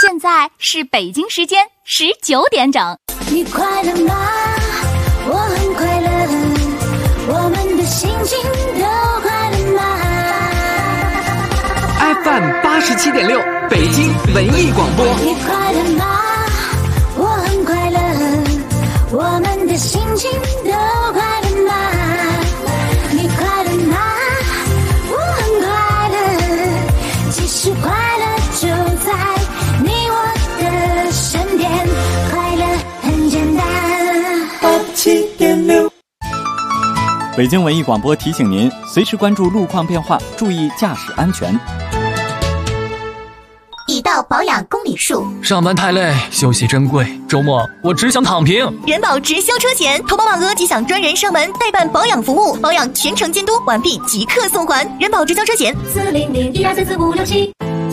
现在是北京时间19点整。 你快乐吗？我很快乐，我们的心情都快乐吗 ？FM 87.6，北京文艺广播。 你快乐吗？我很快乐，我们的心情都快乐吗？你快乐吗？我很快乐，其实快乐就在你我的身边，快乐很简单。87.6， 北京文艺广播提醒您，随时关注路况变化，注意驾驶安全。 已到保养公里数， 上班太累，休息珍贵，周末我只想躺平。 人保直销车险，投保满额即享专人上门代办保养服务，保养全程监督，完毕即刻送还。人保直销车险40012444567。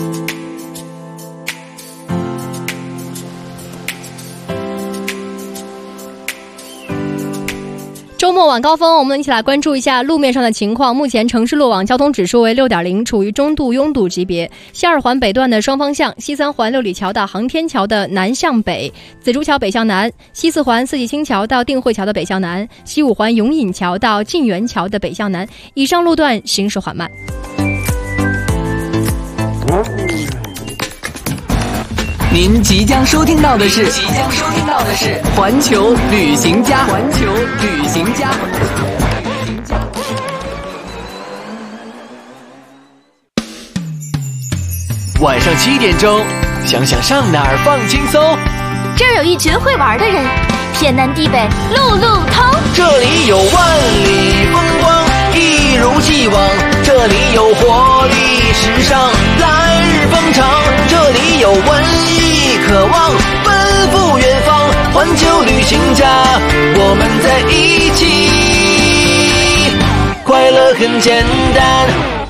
周末晚高峰，我们一起来关注一下路面上的情况。目前城市路网交通指数为 6.0， 处于中度拥堵级别。西二环北段的双方向，西三环六里桥到航天桥的南向北，紫竹桥北向南，西四环四季青桥到定慧桥的北向南，西五环永隐桥到晋源桥的北向南，以上路段行驶缓慢。 您即将收听到的是环球旅行家。晚上7点钟，想想上哪儿放轻松。 这儿有一群会玩的人，天南地北路路通。 这里有万里风光，一如既往。这里有活力时尚，来日方长。这里有文艺渴望，奔赴远方。环球旅行家，我们在一起，快乐很简单。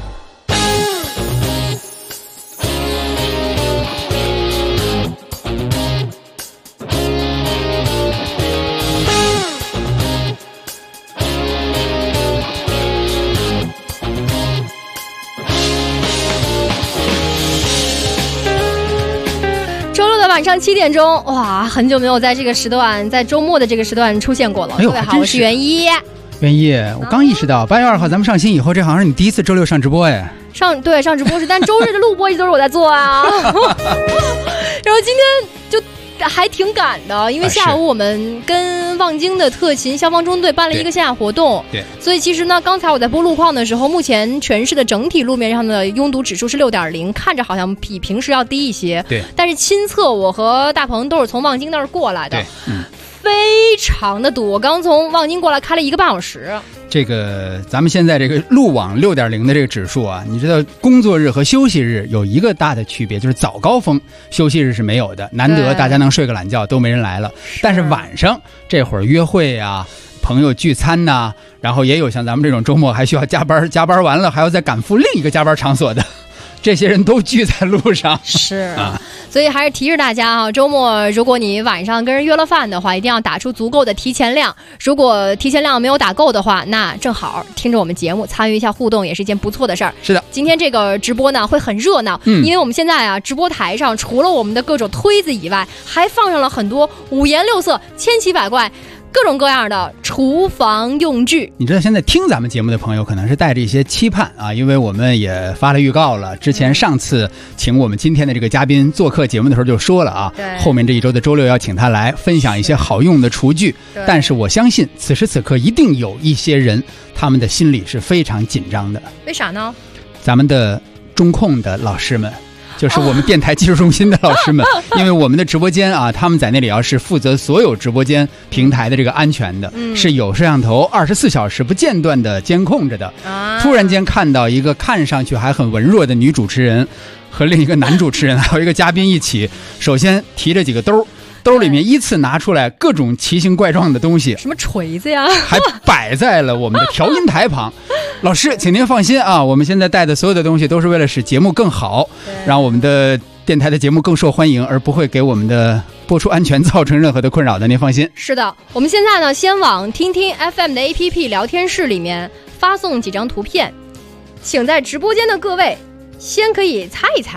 晚上7点钟，哇，很久没有在这个时段，在周末的这个时段出现过了。各位好，我是袁一。 袁一，我刚意识到8月2号咱们上新以后，这好像是你第一次周六上直播哎。上直播是，但周日的录播一直都是我在做啊。然后今天就还挺赶的，因为下午我们跟望京的特勤消防中队办了一个线下活动，对，所以其实呢，刚才我在播路况的时候，目前全市的整体路面上的拥堵指数是 6.0， 看着好像比平时要低一些，对，但是亲测我和大鹏都是从望京那儿过来的，对，非常的堵，我刚从望京过来开了1个半小时。 这个咱们现在这个路网 6.0 的这个指数啊，你知道工作日和休息日有一个大的区别，就是早高峰休息日是没有的，难得大家能睡个懒觉，都没人来了。但是晚上这会儿约会啊，朋友聚餐呐，然后也有像咱们这种周末还需要加班完了还要再赶赴另一个加班场所的，这些人都聚在路上。是啊， 所以还是提示大家啊，周末如果你晚上跟人约了饭的话，一定要打出足够的提前量。如果提前量没有打够的话，那正好听着我们节目参与一下互动，也是一件不错的事儿。是的，今天这个直播呢会很热闹，因为我们现在啊直播台上除了我们的各种推子以外，还放上了很多五颜六色、千奇百怪、各种各样的厨房用具。 你知道现在听咱们节目的朋友可能是带着一些期盼啊，因为我们也发了预告了，之前上次请我们今天的这个嘉宾做客节目的时候就说了啊，后面这一周的周六要请他来分享一些好用的厨具，但是我相信此时此刻一定有一些人他们的心里是非常紧张的。 为啥呢？ 咱们的中控的老师们，就是我们电台技术中心的老师们，因为我们的直播间啊，他们在那里要是负责所有直播间平台的这个安全的，是有摄像头24小时不间断的监控着的。突然间看到一个看上去还很文弱的女主持人和另一个男主持人还有一个嘉宾一起，首先提着几个兜里面依次拿出来各种奇形怪状的东西， 什么锤子呀， 还摆在了我们的调音台旁。老师，请您放心啊，我们现在带的所有的东西都是为了使节目更好，让我们的电台的节目更受欢迎，而不会给我们的播出安全造成任何的困扰的，您放心。 是的，我们现在呢，先往听听 FM 的 APP 聊天室里面发送几张图片，请在直播间的各位先可以猜一猜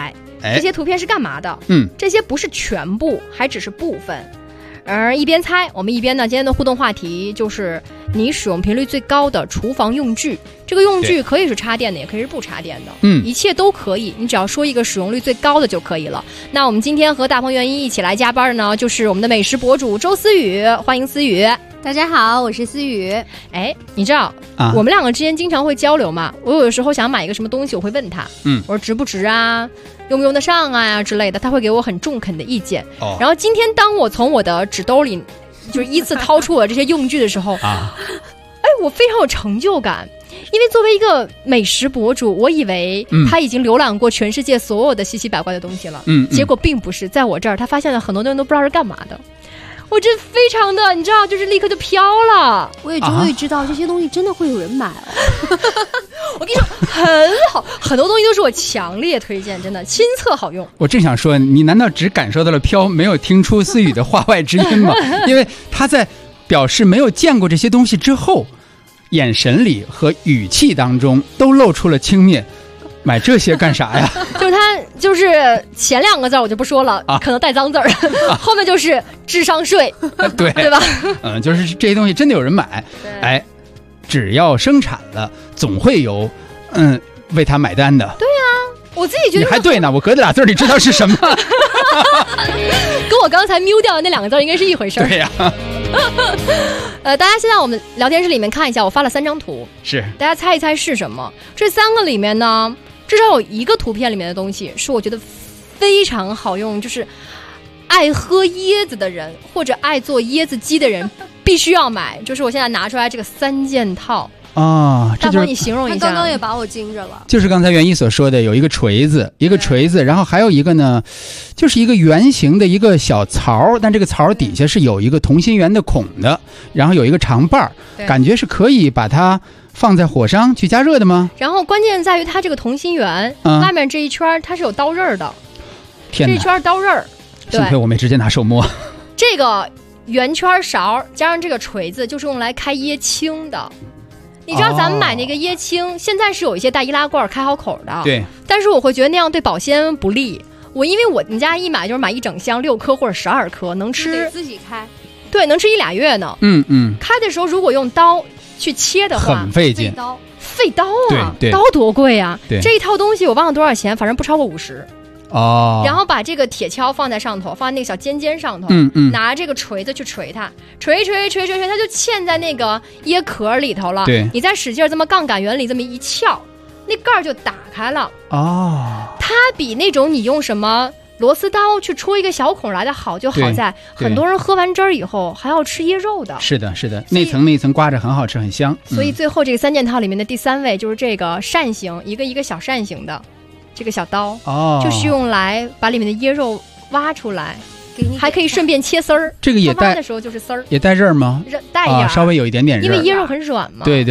这些图片是干嘛的？这些不是全部，还只是部分。而一边猜，我们一边呢，今天的互动话题就是你使用频率最高的厨房用具。这个用具可以是插电的，也可以是不插电的，一切都可以。你只要说一个使用率最高的就可以了。那我们今天和大鹏元一一起来加班的呢，就是我们的美食博主周思雨，欢迎思雨。 大家好，我是思雨。 哎，你知道我们两个之间经常会交流嘛？我有的时候想买一个什么东西，我会问他，我说值不值啊，用不用得上啊之类的，他会给我很中肯的意见。然后今天当我从我的纸兜里就是依次掏出我这些用具的时候，我非常有成就感。因为作为一个美食博主，我以为他已经浏览过全世界所有的稀奇百怪的东西了，结果并不是，在我这儿他发现了很多人都不知道是干嘛的。我这非常的，你知道，就是立刻就飘了。 我也终于知道这些东西真的会有人买了。 我跟你说，很好，很多东西都是我强烈推荐，真的亲测好用。 我正想说，你难道只感受到了飘，没有听出思雨的话外之音吗？因为他在表示没有见过这些东西之后，眼神里和语气当中都露出了轻蔑。买这些干啥呀？ 就是他，就是前2个字我就不说了，可能带脏字儿，后面就是智商税，对吧？ 就是这些东西真的有人买，哎，只要生产了，总会有为他买单的。 对呀，我自己觉得你还对呢，我隔着俩字你知道是什么？ 跟我刚才瞄掉的那2个字应该是一回事儿。 对呀。 大家现在我们聊天室里面看一下，我发了3张图， 是大家猜一猜是什么？这3个里面呢，至少有一个图片里面的东西是我觉得非常好用，就是爱喝椰子的人或者爱做椰子鸡的人必须要买，就是我现在拿出来这个3件套。大鹏，你形容一下。 他刚刚也把我惊着了。 就是刚才元一所说的，有一个锤子，然后还有一个呢，就是一个圆形的一个小槽，但这个槽底下是有一个同心圆的孔的，然后有一个长把，感觉是可以把它放在火上去加热的吗？ 然后关键在于它这个同心圆，外面这一圈它是有刀刃的。天哪，这一圈刀刃， 幸亏我没直接拿手摸。 这个圆圈勺加上这个锤子就是用来开椰青的。你知道咱们买那个椰青，现在是有一些带易拉罐开好口的， 对。但是我会觉得那样对保鲜不利。因为我们家一买就是买1整箱6颗或者12颗，能吃。 得自己开。 对，能吃1-2月呢。开的时候如果用刀去切的话， 很费劲。 费刀啊！ 对， 刀多贵啊！ 对， 这一套东西我忘了多少钱，反正不超过50。然后把这个铁锹放在上头，放在那个小尖尖上头，拿这个锤子去锤它，锤，它就嵌在那个椰壳里头了。 对， 你再使劲这么杠杆原理这么一撬，那盖儿就打开了。它比那种你用什么螺丝刀去戳一个小孔来的好，就好在很多人喝完汁儿以后还要吃椰肉的。 是的，那层刮着很好吃，很香。 所以最后这个3件套里面的第3位就是这个扇形，一个小扇形的。这个小刀就是用来把里面的椰肉挖出来，还可以顺便切丝儿。 这个也带挖的时候就是丝儿， 也带刃吗？ 带呀， 稍微有一点点刃， 因为椰肉很软嘛。 对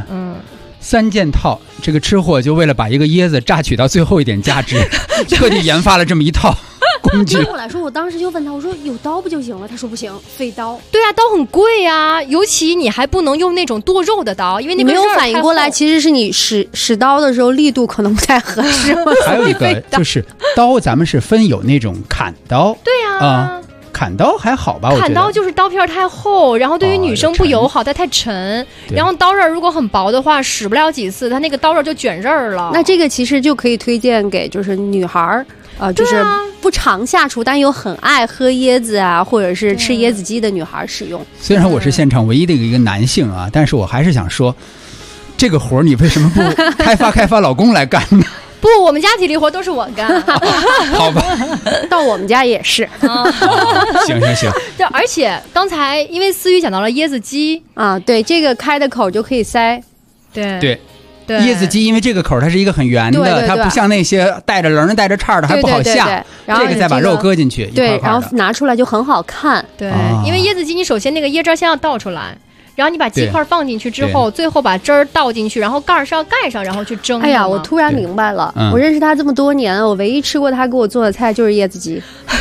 ，3件套，这个吃货就为了把一个椰子榨取到最后一点价值，特地研发了这么一套工具。 对我来说，我当时就问他，我说有刀不就行了？他说不行，费刀。 对啊，刀很贵啊，尤其你还不能用那种剁肉的刀，因为你没有反应过来，其实是你使刀的时候力度可能不太合适。 还有一个就是刀，咱们是分有那种砍刀。 对呀。 砍刀还好吧？我觉得砍刀就是刀片太厚，然后对于女生不友好，它太沉。然后刀刃如果很薄的话，使不了几次，它那个刀刃就卷刃了。 那这个其实就可以推荐给就是女孩儿，就是不常下厨，但又很爱喝椰子啊，或者是吃椰子鸡的女孩使用。 虽然我是现场唯一的一个男性啊，但是我还是想说，这个活你为什么不开发老公来干呢？ 不，我们家体力活都是我干。 好吧， 到我们家也是。 行。 对，而且刚才因为思雨讲到了椰子鸡啊，对，这个开的口就可以塞。 对， 椰子鸡因为这个口它是一个很圆的，它不像那些带着棱带着叉的还不好下。 然后这个再把肉搁进去， 对，然后拿出来就很好看。 对，因为椰子鸡你首先那个椰汁先要倒出来。然后你把鸡块放进去之后，最后把汁儿倒进去，然后盖儿是要盖上，然后去蒸。 哎呀，我突然明白了，我认识他这么多年，我唯一吃过他给我做的菜就是椰子鸡。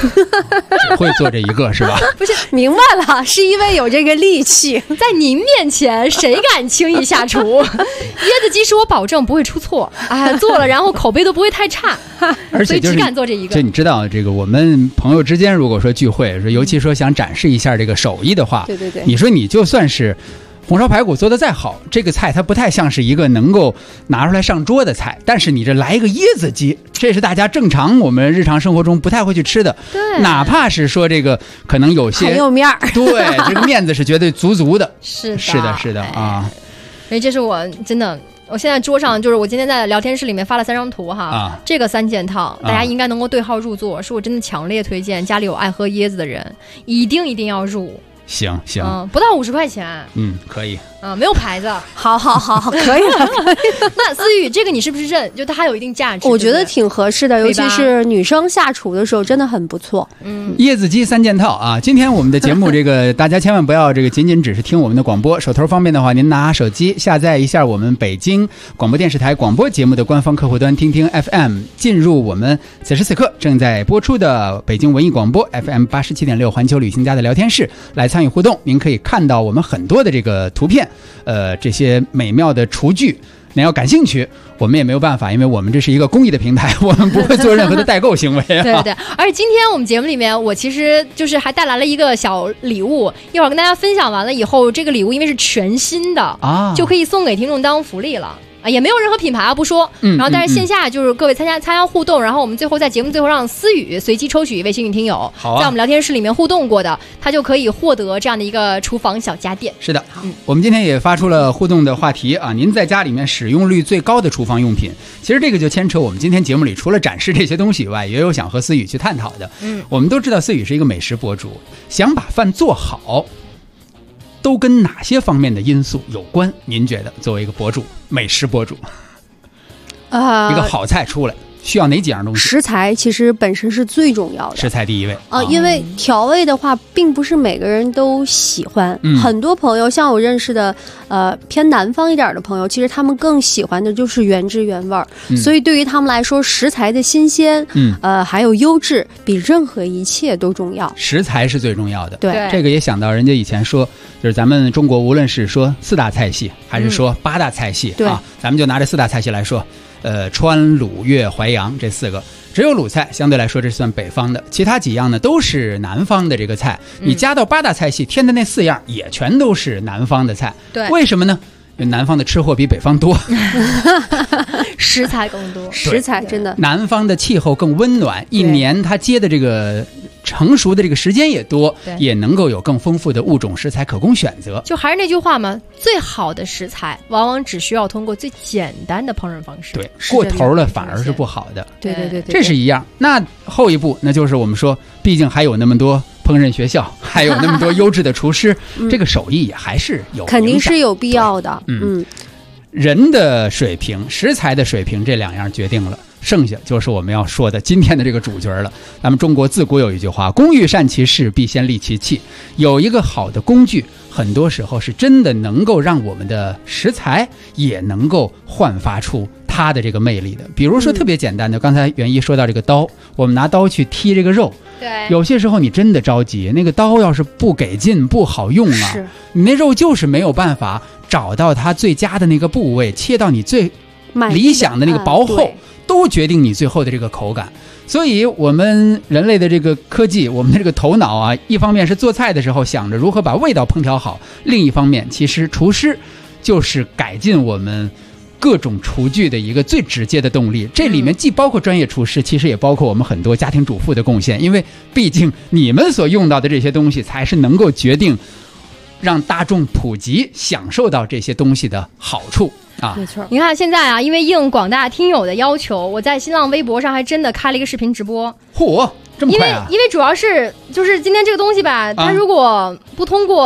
只会做这一个是吧？ 不是，明白了，是因为有这个力气。 在您面前，谁敢轻易下厨？椰子鸡是我保证不会出错，做了然后口碑都不会太差， 而且只敢做这一个。 就你知道，这个我们朋友之间如果说聚会，尤其说想展示一下这个手艺的话， 对对对， 你说你就算是红烧排骨做的再好，这个菜它不太像是一个能够拿出来上桌的菜，但是你这来一个椰子鸡，这是大家正常我们日常生活中不太会去吃的， 对， 哪怕是说这个可能有些很有面儿， 对，这个面子是绝对足的， 是的啊。 所以这是我真的。我现在桌上就是我今天在聊天室里面发了3张图哈，这个3件套大家应该能够对号入座，是我真的强烈推荐家里有爱喝椰子的人一定要入。 行， 不到50块钱， 可以， 没有牌子， 好，可以了。 那思雨，这个你是不是认？就它还有一定价值， 我觉得挺合适的，尤其是女生下厨的时候，真的很不错。 椰子鸡3件套啊！今天我们的节目，这个大家千万不要这个仅仅只是听我们的广播，手头方便的话，您拿手机下载一下我们北京广播电视台广播节目的官方客户端，听听 FM， 进入我们此时此刻正在播出的北京文艺广播 FM 87.6环球旅行家的聊天室来参与互动。您可以看到我们很多的这个图片，这些美妙的厨具，您要感兴趣，我们也没有办法，因为我们这是一个公益的平台，我们不会做任何的代购行为啊。 对，而且今天我们节目里面，我其实就是还带来了一个小礼物，一会儿跟大家分享完了以后，这个礼物因为是全新的就可以送给听众当福利了。也没有任何品牌不说，然后但是线下就是各位参加互动，然后我们最后在节目最后让思雨随机抽取一位幸运听友，在我们聊天室里面互动过的，他就可以获得这样的一个厨房小家电。 是的，我们今天也发出了互动的话题啊，您在家里面使用率最高的厨房用品，其实这个就牵扯我们今天节目里除了展示这些东西以外，也有想和思雨去探讨的。我们都知道思雨是一个美食博主，想把饭做好都跟哪些方面的因素有关？您觉得作为一个博主，美食博主，一个好菜出来需要哪几样东西？ 食材其实本身是最重要的， 食材第一位因为调味的话，并不是每个人都喜欢。很多朋友，像我认识的，偏南方一点的朋友，其实他们更喜欢的就是原汁原味儿。所以对于他们来说，食材的新鲜，还有优质，比任何一切都重要。 食材是最重要的。 对， 这个也想到人家以前说，就是咱们中国无论是说4大菜系，还是说8大菜系啊，咱们就拿这4大菜系来说。川鲁粤淮扬这4个，只有鲁菜相对来说这算北方的，其他几样呢都是南方的这个菜。你加到8大菜系添的那4样也全都是南方的菜。 对， 为什么呢？因为南方的吃货比北方多， 食材更多， 食材真的。 南方的气候更温暖，一年它结的这个成熟的这个时间也多，也能够有更丰富的物种食材可供选择。 就还是那句话嘛，最好的食材往往只需要通过最简单的烹饪方式。 对，过头了反而是不好的。 对， 这是一样。那后一步，那就是我们说，毕竟还有那么多烹饪学校，还有那么多优质的厨师，这个手艺也还是有， 肯定是有必要的。 人的水平、食材的水平这2样决定了，剩下就是我们要说的今天的这个主角了。咱们中国自古有一句话，工欲善其事，必先利其器。有一个好的工具，很多时候是真的能够让我们的食材也能够焕发出它的这个魅力的。比如说特别简单的，刚才袁一说到这个刀，我们拿刀去剔这个肉， 对， 有些时候你真的着急，那个刀要是不给劲不好用啊，你那肉就是没有办法找到它最佳的那个部位，切到你最理想的那个薄厚，都决定你最后的这个口感。所以我们人类的这个科技，我们的这个头脑啊，一方面是做菜的时候想着如何把味道烹调好，另一方面其实厨师就是改进我们各种厨具的一个最直接的动力。这里面既包括专业厨师，其实也包括我们很多家庭主妇的贡献，因为毕竟你们所用到的这些东西才是能够决定让大众普及享受到这些东西的好处啊。 没错，你看现在啊，因为应广大听友的要求，我在新浪微博上还真的开了一个视频直播。 嚯，这么快啊！ 因为主要是就是今天这个东西吧，它如果不通过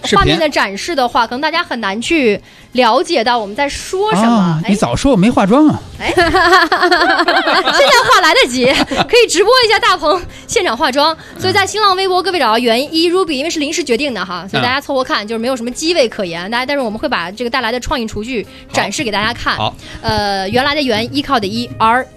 画面的展示的话，可能大家很难去了解到我们在说什么。 你早说我没化妆啊！ 现在话来得及，可以直播一下大鹏现场化妆。所以在新浪微博各位找到元一 Ruby， 因为是临时决定的哈，所以大家凑合看，就是没有什么机位可言。但是我们会把这个带来的创意厨具展示给大家看。 好， 原来的元，依靠的依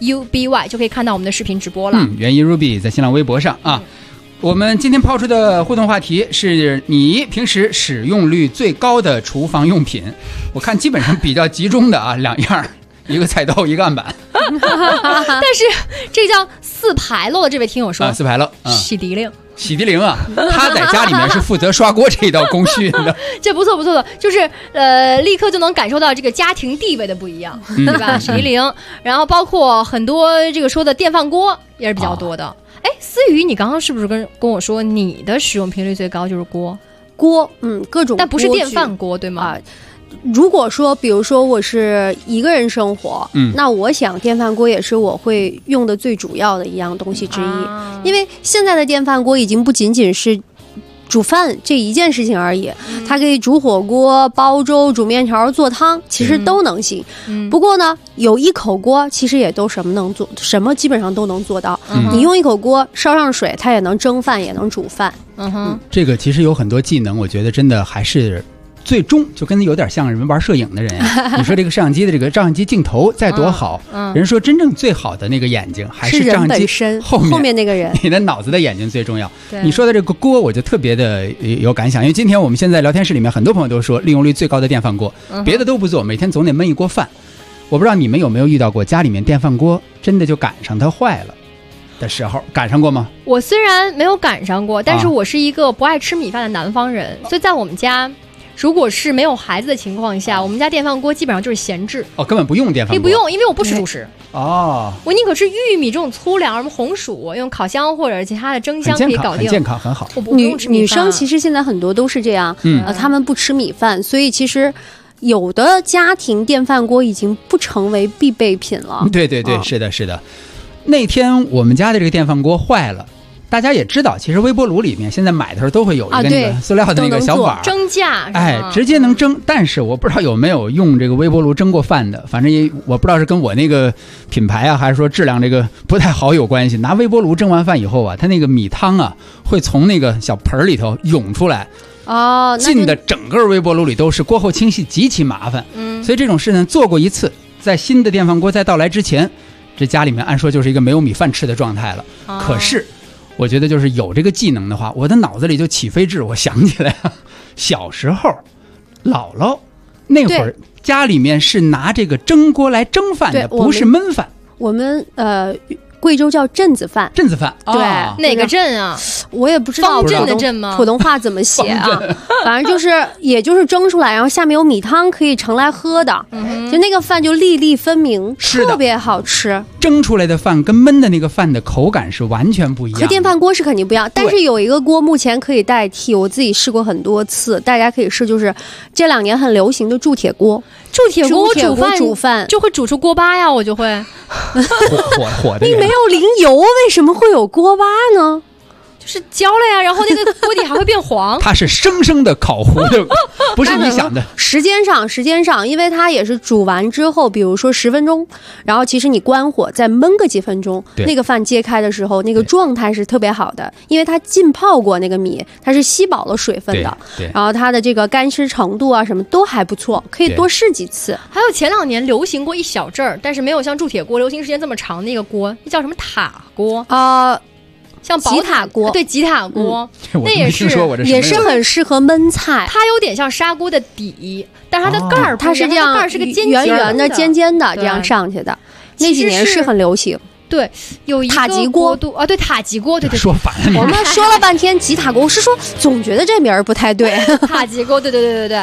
RUBY 就可以看到我们的视频直播了。 元一 Ruby 在新浪微博上啊。我们今天抛出的互动话题是你平时使用率最高的厨房用品，我看基本上比较集中的啊2样，一个菜刀，一个案板。 但是这叫四牌楼的这位听友说， 四牌楼， 洗涤灵。 洗涤灵啊，他在家里面是负责刷锅这一道工序的。 这不错不错的，就是立刻就能感受到这个家庭地位的不一样，对吧？洗涤灵，然后包括很多这个说的电饭锅也是比较多的。哎，思雨，你刚刚是不是跟我说你的使用频率最高就是锅？ 各种锅具， 但不是电饭锅对吗？ 如果说比如说我是一个人生活，那我想电饭锅也是我会用的最主要的一样东西之一，因为现在的电饭锅已经不仅仅是煮饭这一件事情而已，它可以煮火锅、煲粥、煮面条、做汤，其实都能行。不过呢，有一口锅其实也都什么基本上都能做到。你用一口锅烧上水，它也能蒸饭，也能煮饭。 这个其实有很多技能，我觉得真的还是。最终就跟有点像人玩摄影的人呀。你说这个摄像机的这个照相机镜头再多好，人说真正最好的那个眼睛还是照相机后面那个人， 你的脑子的眼睛最重要。你说的这个锅，我就特别的有感想，因为今天我们现在聊天室里面很多朋友都说利用率最高的电饭锅，别的都不做，每天总得焖一锅饭。我不知道你们有没有遇到过家里面电饭锅真的就赶上它坏了的时候，赶上过吗？ 我虽然没有赶上过，但是我是一个不爱吃米饭的南方人，所以在我们家。如果是没有孩子的情况下，我们家电饭锅基本上就是闲置。 根本不用电饭锅。可以不用，因为我不吃主食。 我宁可吃玉米这种粗粮，什么红薯，用烤箱或者其他的蒸箱可以搞定。 很健康，很好。 我不用吃米饭。 女生其实现在很多都是这样，她们不吃米饭，所以其实有的家庭电饭锅已经不成为必备品了。 对，是的，是的。那天我们家的这个电饭锅坏了。大家也知道，其实微波炉里面现在买的时候都会有一个那个塑料的那个小碗， 蒸架， 直接能蒸。但是我不知道有没有用这个微波炉蒸过饭的，反正我不知道是跟我那个品牌啊，还是说质量这个不太好有关系。拿微波炉蒸完饭以后啊，它那个米汤啊会从那个小盆里头涌出来，进的整个微波炉里都是，锅后清洗极其麻烦。所以这种事呢做过一次，在新的电饭锅在到来之前，这家里面按说就是一个没有米饭吃的状态了。可是我觉得就是有这个技能的话，我的脑子里就起飞智。我想起来小时候姥姥那会儿家里面是拿这个蒸锅来蒸饭的，不是焖饭。 我们贵州叫镇子饭， 镇子饭， 对， 哪个镇啊？ 我也不知道方镇的镇吗？ 普通话怎么写啊？反正就是，也就是蒸出来，然后下面有米汤可以盛来喝的，就那个饭就粒粒分明，特别好吃。 蒸出来的饭跟焖的那个饭的口感是完全不一样的。 和电饭锅是肯定不一样，但是有一个锅目前可以代替，我自己试过很多次，大家可以试，就是这2年很流行的铸铁锅。 铸铁锅煮饭就会煮出锅巴呀，我就会火的。 你没有淋油，为什么会有锅巴呢？ 就是焦了呀，然后那个锅底还会变黄。 它是生生的烤糊的，不是你想的。 时间上，因为它也是煮完之后，比如说10分钟，然后其实你关火再焖个几分钟，那个饭揭开的时候，那个状态是特别好的，因为它浸泡过那个米，它是吸饱了水分的，然后它的这个干湿程度啊什么都还不错，可以多试几次。 还有前2年流行过一小阵儿，但是没有像铸铁锅流行时间这么长的一个锅，那叫什么塔锅像吉塔锅， 对，吉塔锅， 那也是很适合焖菜。 它有点像砂锅的底，但是它的盖儿它是这样， 盖儿是个圆圆的、尖尖的这样上去的。那几年是很流行。 对，有一个塔吉锅啊，对，塔吉锅，对， 说反了。 我们说了半天吉塔锅，我是说总觉得这名儿不太对。 塔吉锅，对，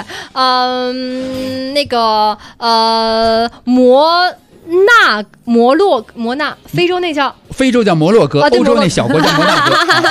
那个摩纳，非洲那叫摩洛哥，欧洲那小国叫摩纳哥。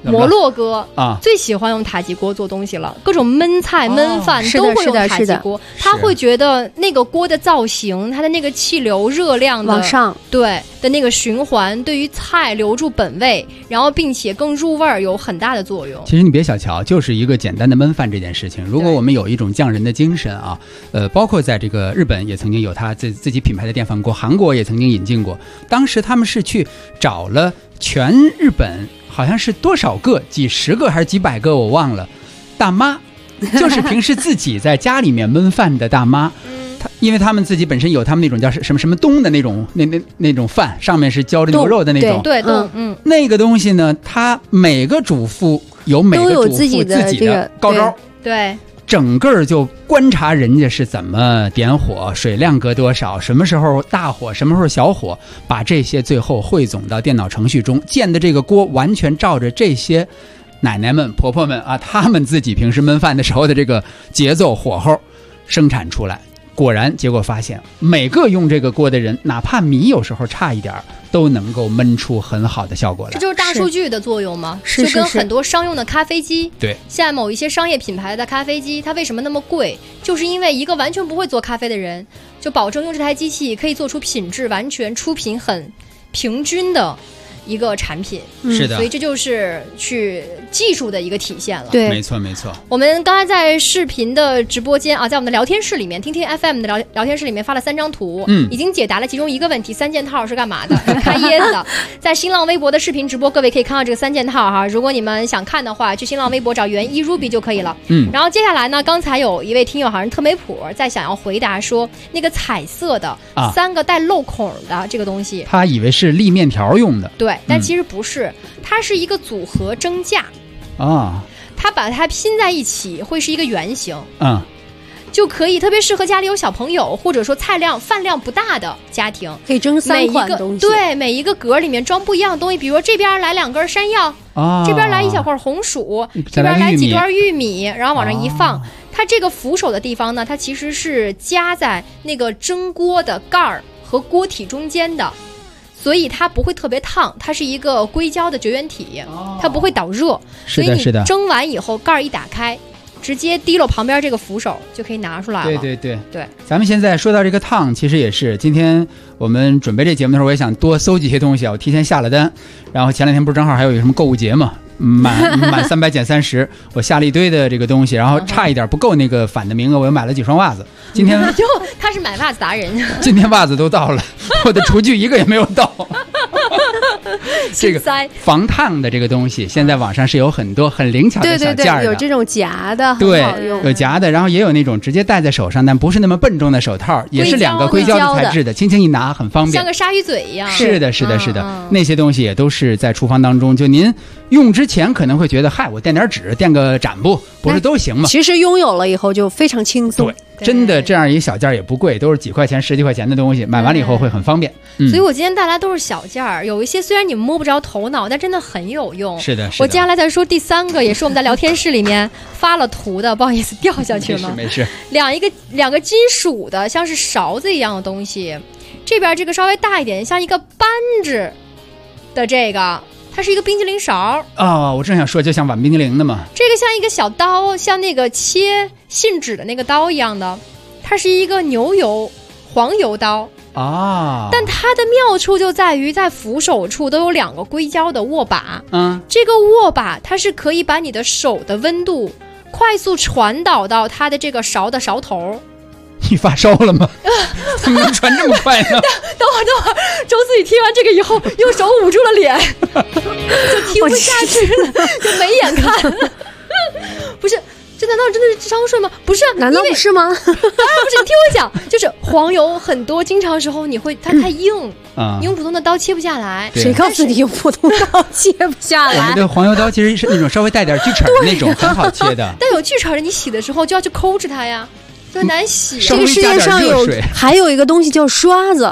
摩洛哥啊最喜欢用塔吉锅做东西了，各种焖菜、焖饭都会用塔吉锅。他会觉得那个锅的造型，它的那个气流、热量的往上， 对的那个循环，对于菜留住本味，然后并且更入味儿，有很大的作用。 其实你别小瞧，就是一个简单的焖饭这件事情。如果我们有一种匠人的精神啊，包括在这个日本也曾经有他自己品牌的电饭锅，韩国也曾经引进过。当时他们是去找了全日本好像是多少个，几十个还是几百个我忘了，大妈，就是平时自己在家里面焖饭的大妈。因为他们自己本身有他们那种叫什么冬的那种那种饭，上面是浇着牛肉的那种， 对， 那个东西呢，它每个主妇有每个主妇自己的高招， 对， 整个就观察人家是怎么点火，水量搁多少，什么时候大火，什么时候小火，把这些最后汇总到电脑程序中，建的这个锅完全照着这些奶奶们婆婆们啊，他们自己平时焖饭的时候的这个节奏火候生产出来。果然结果发现每个用这个锅的人，哪怕米有时候差一点，都能够焖出很好的效果来。 这就是大数据的作用吗？ 是就跟很多商用的咖啡机， 对， 现在某一些商业品牌的咖啡机它为什么那么贵，就是因为一个完全不会做咖啡的人就保证用这台机器可以做出品质完全出品很平均的一个产品。 是的， 所以这就是去技术的一个体现了。 对， 没错没错。 我们刚才在视频的直播间啊，在我们的聊天室里面，听听 FM 的聊天室里面发了3张图，已经解答了其中一个问题，3件套是干嘛的？开椰子的。在新浪微博的视频直播，各位可以看到这个3件套哈。如果你们想看的话，去新浪微博找元一 Ruby 就可以了。然后接下来呢，刚才有一位听友好像特没谱，在想要回答说那个彩色的3个带镂孔的这个东西， 他以为是立面条用的， 对，但其实不是，它是一个组合蒸架啊， 它把它拼在一起会是一个圆形，就可以特别适合家里有小朋友，或者说饭量不大的家庭， 可以蒸3款东西。 对，每一个格里面装不一样的东西，比如说这边来2根山药，这边来1小块红薯，这边来几段玉米，然后往上一放。它这个扶手的地方呢，它其实是夹在那个蒸锅的盖儿和锅体中间的。所以它不会特别烫，它是一个硅胶的绝缘体，它不会导热。所以你蒸完以后，盖儿一打开，直接滴落旁边这个扶手就可以拿出来了。 对。咱们现在说到这个烫，其实也是今天我们准备这节目的时候，我也想多搜集一些东西啊。我提前下了单，然后前2天不是正好还有一个什么购物节嘛，满300减30，我下了一堆的这个东西，然后差一点不够那个返的名额，我又买了几双袜子。今天他是买袜子达人， 今天袜子都到了，我的厨具一个也没有到。这个防烫的这个东西，现在网上是有很多很灵巧的小件儿的， 有这种夹的， 对， 很好用， 有夹的，然后也有那种直接戴在手上，但不是那么笨重的手套，也是2个硅胶的材质的，轻轻一拿很方便， 像个鲨鱼嘴一样。 是的，那些东西也都是在厨房当中，就您用之前可能会觉得，嗨，我垫点纸，垫个展布，不是都行吗？ 其实拥有了以后就非常轻松。 对，真的这样一小件也不贵，都是几块钱、10几块钱的东西，买完了以后会很方便。 所以我今天带来都是小件儿，有一些虽然你们摸不着头脑，但真的很有用。 是的。 我接下来再说第3个，也是我们在聊天室里面发了图的，不好意思掉下去了。 没事。 两个金属的，像是勺子一样的东西，这边这个稍微大一点，像一个扳指的这个。它是一个冰淇淋勺我正想说，就像碗冰淇淋的嘛。 这个像一个小刀，像那个切信纸的那个刀一样的，它是一个黄油刀但它的妙处就在于在扶手处都有2个硅胶的握把。这个握把它是可以把你的手的温度快速传导到它的这个勺的勺头。 你发烧了吗？怎么能传这么快呢？ 等会儿，周思雨听完这个以后，用手捂住了脸，就听不下去了，就没眼看。不是，这难道真的是智商税吗？不是， 难道不是吗？ 当然不是，你听我讲，就是黄油很多，经常时候你会它太硬，你用普通的刀切不下来。 谁告诉你用普通刀切不下来？ 我们的黄油刀其实是那种稍微带点锯齿的那种，很好切的。 但有锯齿的，你洗的时候就要去抠着它呀。就难洗。 这个世界上还有一个东西叫刷子。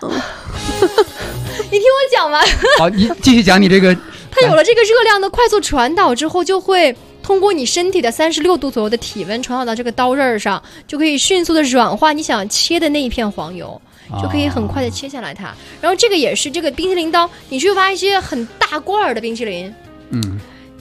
你听我讲完。 好，你继续讲你这个。 它有了这个热量的快速传导之后，就会通过你身体的36度左右的体温传导到这个刀刃上，就可以迅速的软化你想切的那一片黄油，就可以很快的切下来它。然后这个也是这个冰淇淋刀，你去挖一些很大罐的冰淇淋，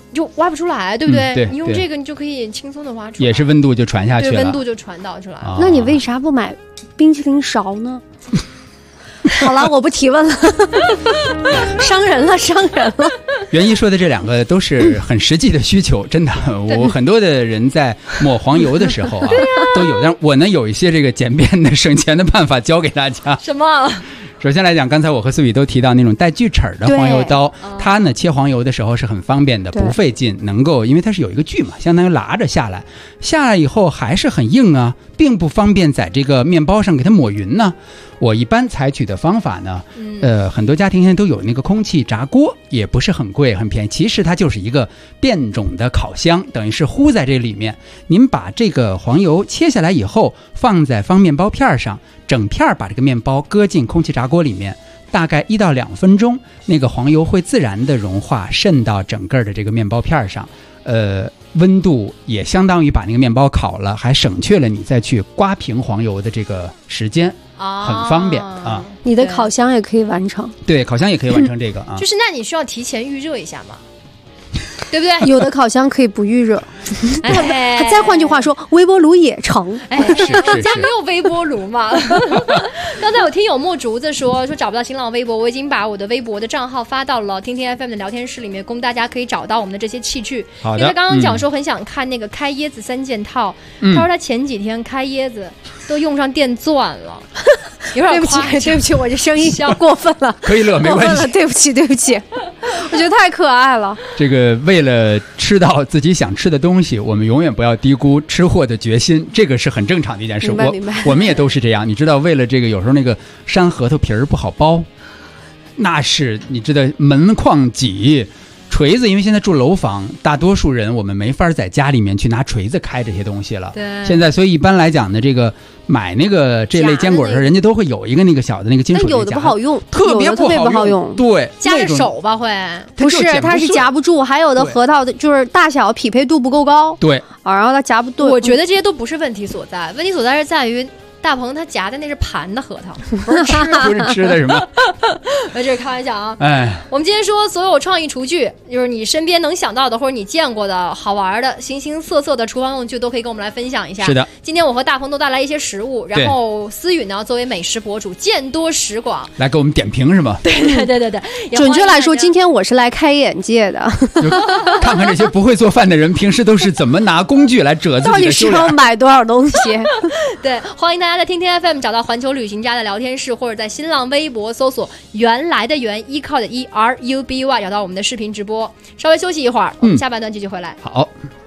就挖不出来，对不对？ 对， 你用这个你就可以轻松的挖出来， 也是温度就传下去了， 对，温度就传导出来了。 那你为啥不买冰淇淋勺呢？好了，我不提问了，伤人了。 袁一说的这两个都是很实际的需求，真的，我很多的人在抹黄油的时候啊，都有，但我呢有一些这个简便的省钱的办法教给大家。 什么？ 首先来讲，刚才我和思雨都提到那种带锯齿的黄油刀，它呢切黄油的时候是很方便的，不费劲，能够因为它是有一个锯嘛，相当于拉着下来以后还是很硬啊，并不方便在这个面包上给它抹匀呢。我一般采取的方法呢，很多家庭现在都有那个空气炸锅，也不是很贵很便宜，其实它就是一个变种的烤箱，等于是糊在这里面。您把这个黄油切下来以后，放在方面包片上，整片把这个面包搁进空气炸锅里面，大概1到2分钟，那个黄油会自然的融化渗到整个的这个面包片上，温度也相当于把那个面包烤了，还省去了你再去刮平黄油的这个时间，很方便啊。 你的烤箱也可以完成， 对，烤箱也可以完成这个啊。 就是那你需要提前预热一下吗？对不对？ 有的烤箱可以不预热，再换句话说，微波炉也成。 家没有微波炉嘛？刚才有听友墨竹子说找不到新浪微博，我已经把我的微博的账号发到了听听 FM 的聊天室里面，供大家可以找到我们的这些器具。因为刚刚讲说很想看那个开椰子3件套，他说他前几天开椰子都用上电钻了。有点对不起，我这声音过分了， 可以乐，没关系。 对不起，我觉得太可爱了。 这个为了吃到自己想吃的东西，我们永远不要低估吃货的决心，这个是很正常的一件事。我们也都是这样，你知道，为了这个，有时候那个山核桃皮儿不好剥，那是你知道门框挤。锤子，因为现在住楼房，大多数人我们没法在家里面去拿锤子开这些东西了。 对， 现在所以一般来讲呢，这个买那个这类坚果的时候，人家都会有一个那个小的那个金属夹， 但有的不好用， 特别不好用。对， 夹着手吧会？ 不是，它是夹不住。还有的核桃的就是大小匹配度不够高。 对， 然后它夹不动。 我觉得这些都不是问题所在，问题所在是在于。大鹏他夹的那是盘的核桃， 不是吃的什么？ 这是开玩笑啊！哎，我们今天说所有创意厨具，就是你身边能想到的或者你见过的好玩的、形形色色的厨房用具，都可以跟我们来分享一下。 是的， 今天我和大鹏都带来一些食物，然后思雨呢作为美食博主，见多识广， 来给我们点评是吗？ 对。 准确来说，今天我是来开眼界的， 看看这些不会做饭的人平时都是怎么拿工具来折自己的到底是要买多少东西？ 对，欢迎大家在听听 FM 找到环球旅行家的聊天室，或者在新浪微博搜索原来的原依靠的ERUBY 找到我们的视频直播。稍微休息一会儿，我们下半段继续回来。 好。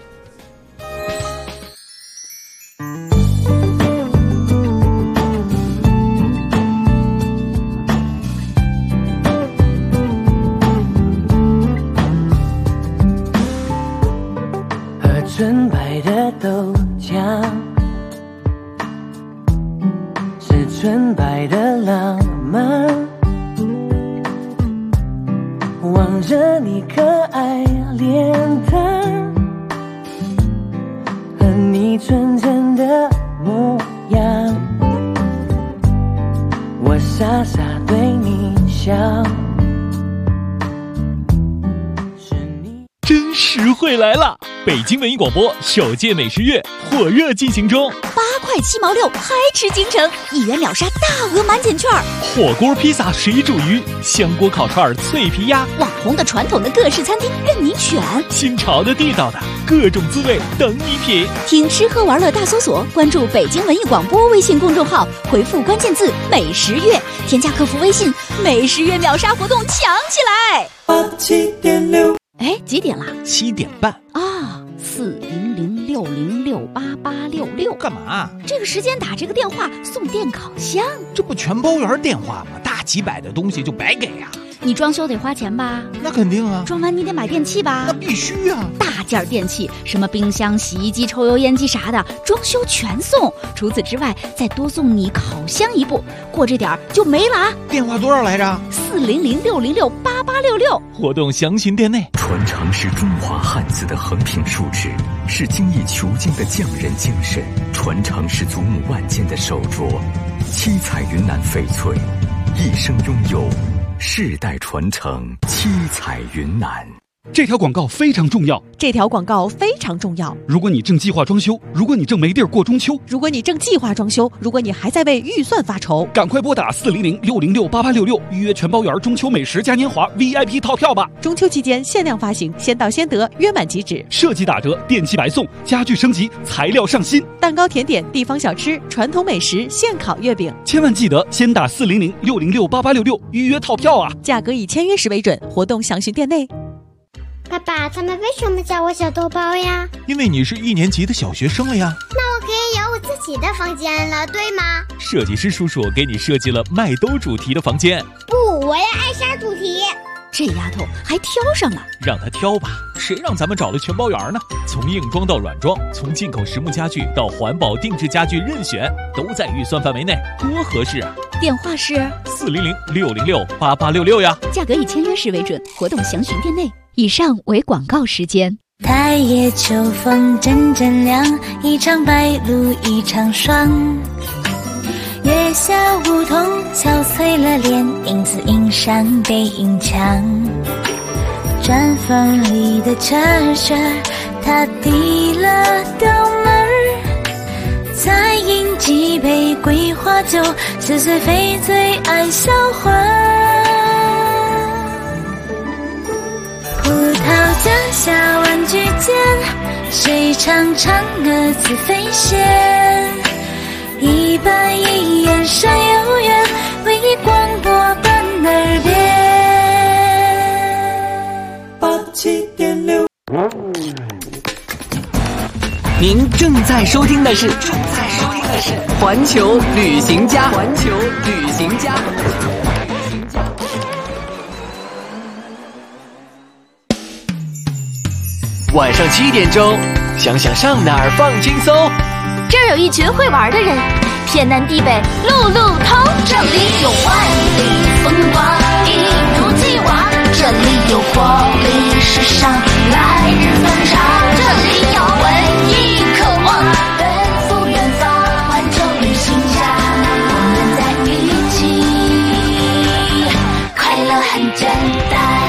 喝纯白的豆浆，纯白的浪漫，望着你可爱脸蛋和你纯真的模样，我傻傻对你笑。 真实惠来了！北京文艺广播首届美食月火热进行中，8 块7毛6，嗨吃京城，1元秒杀大额满减券， 火锅、披萨、水煮鱼、香锅、烤串、脆皮鸭， 网红的、传统的各式餐厅任您选， 新潮的、地道的各种滋味等你品。 听吃喝玩乐大搜索，关注北京文艺广播微信公众号，回复关键字美食月，添加客服微信，美食月秒杀活动抢起来。 87.6， 哎，几点了 ？7点半啊！40060688866， 干嘛？ 这个时间打这个电话送电烤箱， 这不全包圆电话吗？大几百的东西就白给啊！ 你装修得花钱吧？ 那肯定啊！ 装完你得买电器吧？ 那必须啊！ 大件电器，什么冰箱、洗衣机、抽油烟机啥的，装修全送。除此之外，再多送你烤箱一部，过这点就没了啊！ 电话多少来着 ？40060688866。 活动详询店内。 传承是中华汉字的横平竖直，是精益求精的匠人精神，传承是祖母万件的手镯。七彩云南翡翠，一生拥有，世代传承，七彩云南。 这条广告非常重要。 这条广告非常重要。 如果你正计划装修，如果你正没地儿过中秋， 如果你正计划装修，如果你还在为预算发愁， 赶快拨打400-606-8866预约全包圆中秋美食嘉年华 VIP 套票吧！ 中秋期间限量发行，先到先得，约满即止。 设计打折，电器白送，家具升级，材料上新， 蛋糕、甜点、地方小吃、传统美食、现烤月饼。 千万记得先打400-606-8866预约套票啊！ 价格以签约时为准，活动详询店内。 爸爸，他们为什么叫我小豆包呀？ 因为你是1年级的小学生了呀。 那我可以有我自己的房间了，对吗？ 设计师叔叔给你设计了麦兜主题的房间。 不，我要艾莎主题。 这丫头还挑上了， 让她挑吧，谁让咱们找了全包圆呢？从硬装到软装，从进口实木家具到环保定制家具，任选，都在预算范围内，多合适啊！ 电话是 400-606-8866呀。 价格以签约时为准，活动详询店内。以上为广告时间。 太夜秋风阵阵凉，一场白露一场霜。月下梧桐憔悴了脸，影子映上背影墙。砖缝里的车声，他递了刀门，再饮几杯桂花酒，似水非醉爱销魂。葡萄架下玩具间，谁唱嫦娥自飞仙？一板一眼山有缘，唯一广播伴耳边。87.6。 您正在收听的是环球旅行家。环球旅行家。晚上7点钟，想想上哪儿放轻松。 这儿有一群会玩的人，天南地北路路通。这里有万里风光，一如既往。这里有活力时尚，来日方长。这里有文艺渴望，奔赴远方。环球旅行家，我们在一起，快乐很简单。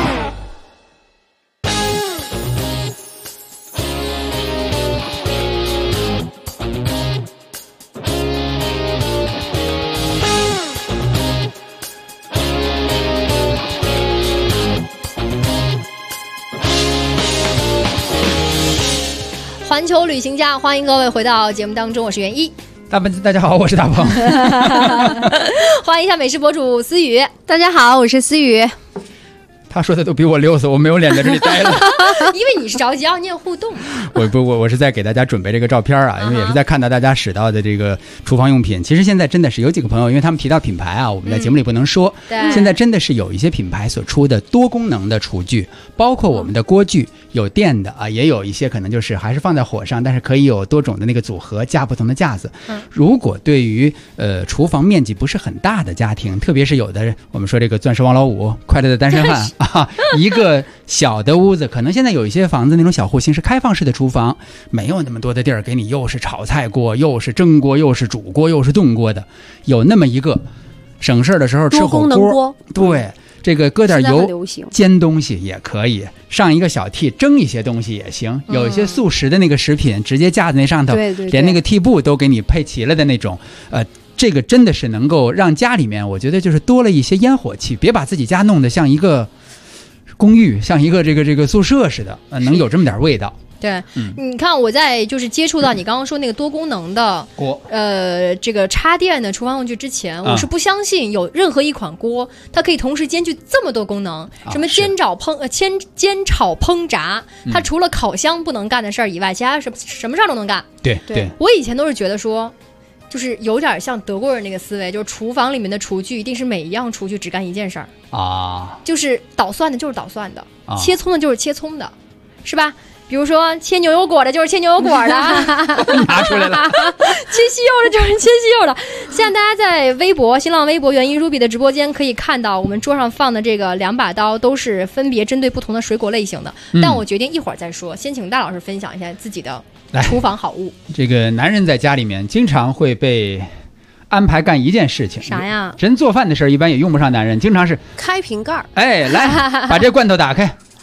环球旅行家，欢迎各位回到节目当中，我是袁一。 大家好，我是大鹏。 欢迎一下美食博主思雨。 大家好，我是思雨。 他说的都比我溜索，我没有脸在这里待了。 因为你是着急要念互动。 我是在给大家准备这个照片啊，因为也是在看到大家使到的这个厨房用品。其实现在真的是有几个朋友，因为他们提到品牌啊，我们在节目里不能说。现在真的是有一些品牌所出的多功能的厨具，包括我们的锅具，有电的啊，也有一些可能就是还是放在火上，但是可以有多种的那个组合，架不同的架子。如果对于厨房面积不是很大的家庭，特别是有的我们说这个钻石王老五、快乐的单身汉啊，一个小的屋子，可能现在有一些房子那种小户型是开放式的厨房，没有那么多的地儿给你又是炒菜锅，又是蒸锅，又是煮锅，又是炖锅的，有那么一个省事的时候吃火锅，对，这个搁点油煎东西也可以，上一个小屉蒸一些东西也行，有一些速食的那个食品直接架在那上头，连那个屉布都给你配齐了的那种，这个真的是能够让家里面，我觉得就是多了一些烟火气，别把自己家弄得像一个公寓，像一个这个宿舍似的，能有这么点味道。 对，你看我在就是接触到你刚刚说那个多功能的锅，这个插电的厨房用具之前，我是不相信有任何一款锅它可以同时兼具这么多功能，什么煎炒烹炸，它除了烤箱不能干的事儿以外，其他什么事儿都能干。 对， 我以前都是觉得说，就是有点像德国人那个思维，就是厨房里面的厨具一定是每一样厨具只干一件事儿啊，就是捣蒜的就是捣蒜的，切葱的就是切葱的，是吧？比如说切牛油果的就是切牛油果的， 拿出来了； 切西柚的就是切西柚的。现在大家在新浪微博袁一 Ruby 的直播间可以看到，我们桌上放的这个2把刀都是分别针对不同的水果类型的。但我决定一会儿再说，先请大老师分享一下自己的厨房好物。 这个男人在家里面经常会被安排干一件事情， 啥呀？ 人做饭的事儿一般也用不上男人，经常是开瓶盖。 哎，来把这罐头打开。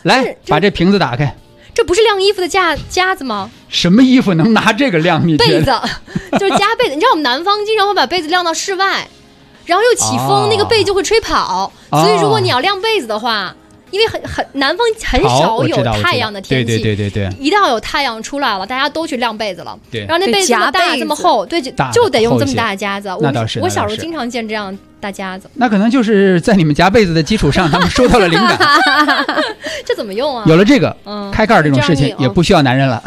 来把这瓶子打开。 这不是晾衣服的夹子吗？ 什么衣服能拿这个晾？你被子就是夹被子。你知道我们南方经常会把被子晾到室外，然后又起风，那个被就会吹跑。所以如果你要晾被子的话，因为南方很少有太阳的天气， 对， 一定要有太阳出来了，大家都去晾被子了。 对， 然后那被子这么大这么厚，对，就得用这么大的夹子。 那倒是， 我小时候经常见这样大夹子。 那可能就是在你们夹被子的基础上，他们收到了灵感。 这怎么用啊？ 有了这个，开盖这种事情也不需要男人了。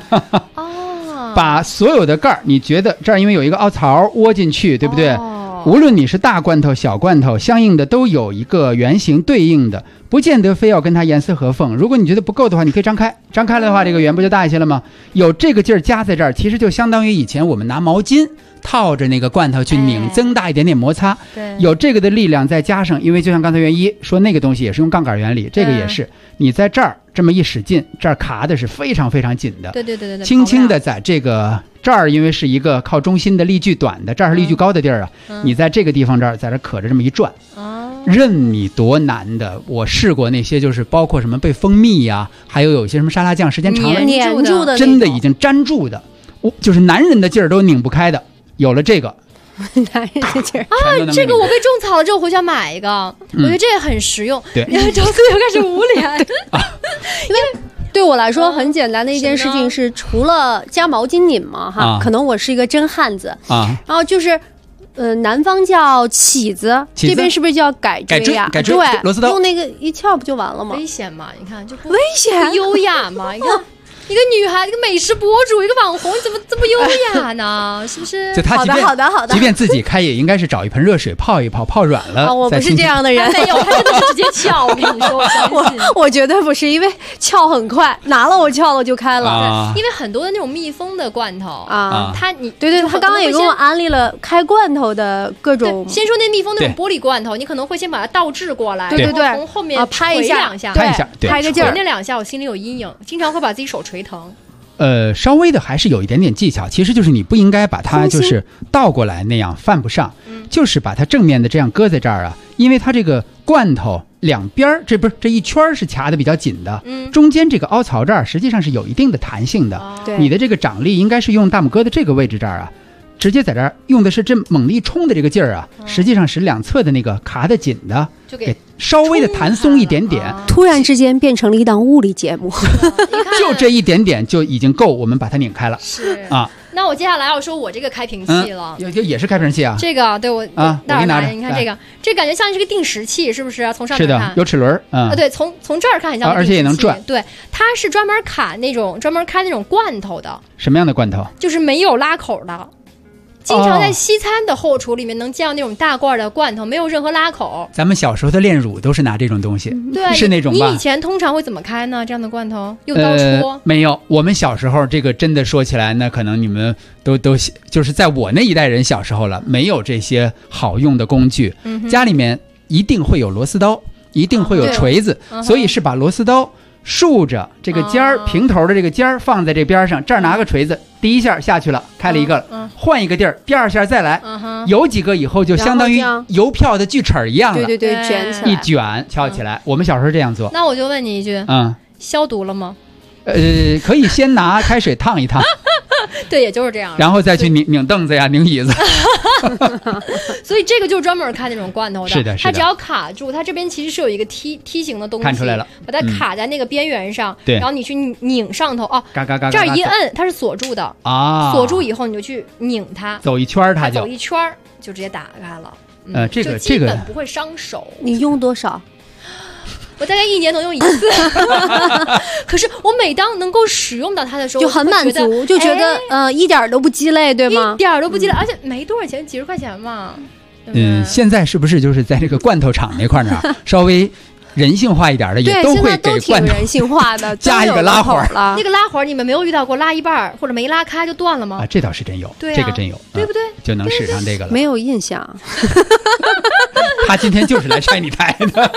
把所有的盖儿，你觉得这儿因为有一个凹槽窝进去，对不对？无论你是大罐头小罐头，相应的都有一个圆形对应的，不见得非要跟它严丝合缝。如果你觉得不够的话，你可以张开，张开了的话，这个圆不就大一些了吗？有这个劲儿夹在这儿，其实就相当于以前我们拿毛巾套着那个罐头去拧，增大一点点摩擦。 对， 有这个的力量再加上，因为就像刚才袁一说，那个东西也是用杠杆原理，这个也是你在这儿这么一使劲，这儿卡的是非常非常紧的。 对， 轻轻的在这个这儿，因为是一个靠中心的力矩短的，这儿是力矩高的地儿啊，你在这个地方这儿在这可着这么一转，任你多难的，我试过那些，就是包括什么被蜂蜜呀，还有些什么沙拉酱，时间长了粘住的， 真的已经粘住的，就是男人的劲儿都拧不开的。有了这个。 男人的劲儿这个我被种草了之后回家买一个，我觉得这个很实用。 对， 然后周四又开始无聊， 因为对我来说很简单的一件事情是，除了夹毛巾拧嘛哈，可能我是一个真汉子啊。然后就是南方叫起子，这边是不是叫改锥呀？ 改锥， 对， 螺丝刀用那个一撬不就完了吗？ 危险嘛？你看就危险， 不优雅嘛？你看。一个女孩，一个美食博主，一个网红，你怎么这么优雅呢？是不是？ 就他好的。 即便自己开，也应该是找一盆热水泡一泡，泡软了。 我不是这样的人， 没有，他真的是直接撬。我跟你说， 我绝对不是，因为撬很快，拿了我撬了就开了。 因为很多的那种密封的罐头啊， 对， 他刚刚也给我安利了开罐头的各种。 先说那密封那种玻璃罐头，你可能会先把它倒置过来， 对， 从后面拍一下， 拍个劲儿， 那2下我心里有阴影，经常会把自己手捶疼。 稍微的还是有一点点技巧，其实就是你不应该把它就是倒过来那样犯不上，就是把它正面的这样搁在这儿啊，因为它这个罐头两边这一圈是卡的比较紧的，中间这个凹槽这儿实际上是有一定的弹性的，你的这个掌力应该是用大拇哥的这个位置这儿啊，直接在这儿用的是这猛力冲的这个劲儿啊，实际上使两侧的那个卡得紧的就给稍微的弹松一点点， 突然之间变成了一档物理节目， 就这一点点就已经够我们把它拧开了。 是啊， 那我接下来要说我这个开瓶器了， 也是开瓶器啊。 这个对我我给你拿着， 你看这个，这感觉像是个定时器，是不是？从上面看是的，有齿轮对，从这儿看很像， 而且也能转。 对，它是专门开那种罐头的。 什么样的罐头？ 就是没有拉口的。经常在西餐的后厨里面能见到那种大罐的罐头，没有任何拉口。 咱们小时候的炼乳都是拿这种东西， 对， 是那种吧？ 你以前通常会怎么开呢？这样的罐头用刀戳？ 没有，我们小时候这个真的说起来，那可能你们都就是在我那一代人小时候了，没有这些好用的工具，家里面一定会有螺丝刀，一定会有锤子，所以是把螺丝刀竖着这个尖儿，平头的这个尖儿放在这边上，这儿拿个锤子，第一下下去了，开了一个了，换一个地儿，第二下再来，有几个以后就相当于邮票的锯齿一样了， 对，卷起来， 一卷翘起来。我们小时候这样做。 那我就问你一句，消毒了吗？ 可以先拿开水烫一烫。 对，也就是这样， 然后再去拧凳子呀，拧椅子。 所以这个就是专门开那种罐头的， 是的， 它只要卡住，它这边其实是有一个梯形的东西， 看出来了， 把它卡在那个边缘上， 对， 然后你去拧上头哦， 嘎嘎嘎， 这儿一摁它是锁住的啊，锁住以后你就去拧它， 走一圈它走一圈就直接打开了。这个基本不会伤手。 你用多少？ 我大概1年能用1次，可是我每当能够使用到它的时候， 就很满足，就觉得一点都不鸡肋，对吗？ 一点都不鸡肋，而且没多少钱，几十块钱嘛。 现在是不是就是在这个罐头厂那块呢？稍微人性化一点的也都会给罐头人性化的加一个拉环了。 那个拉环你们没有遇到过拉一半或者没拉开就断了吗？ 啊，这倒是真有， 对这个真有， 对不对？ 就能使上这个了。 没有印象。 他今天就是来拆你台的。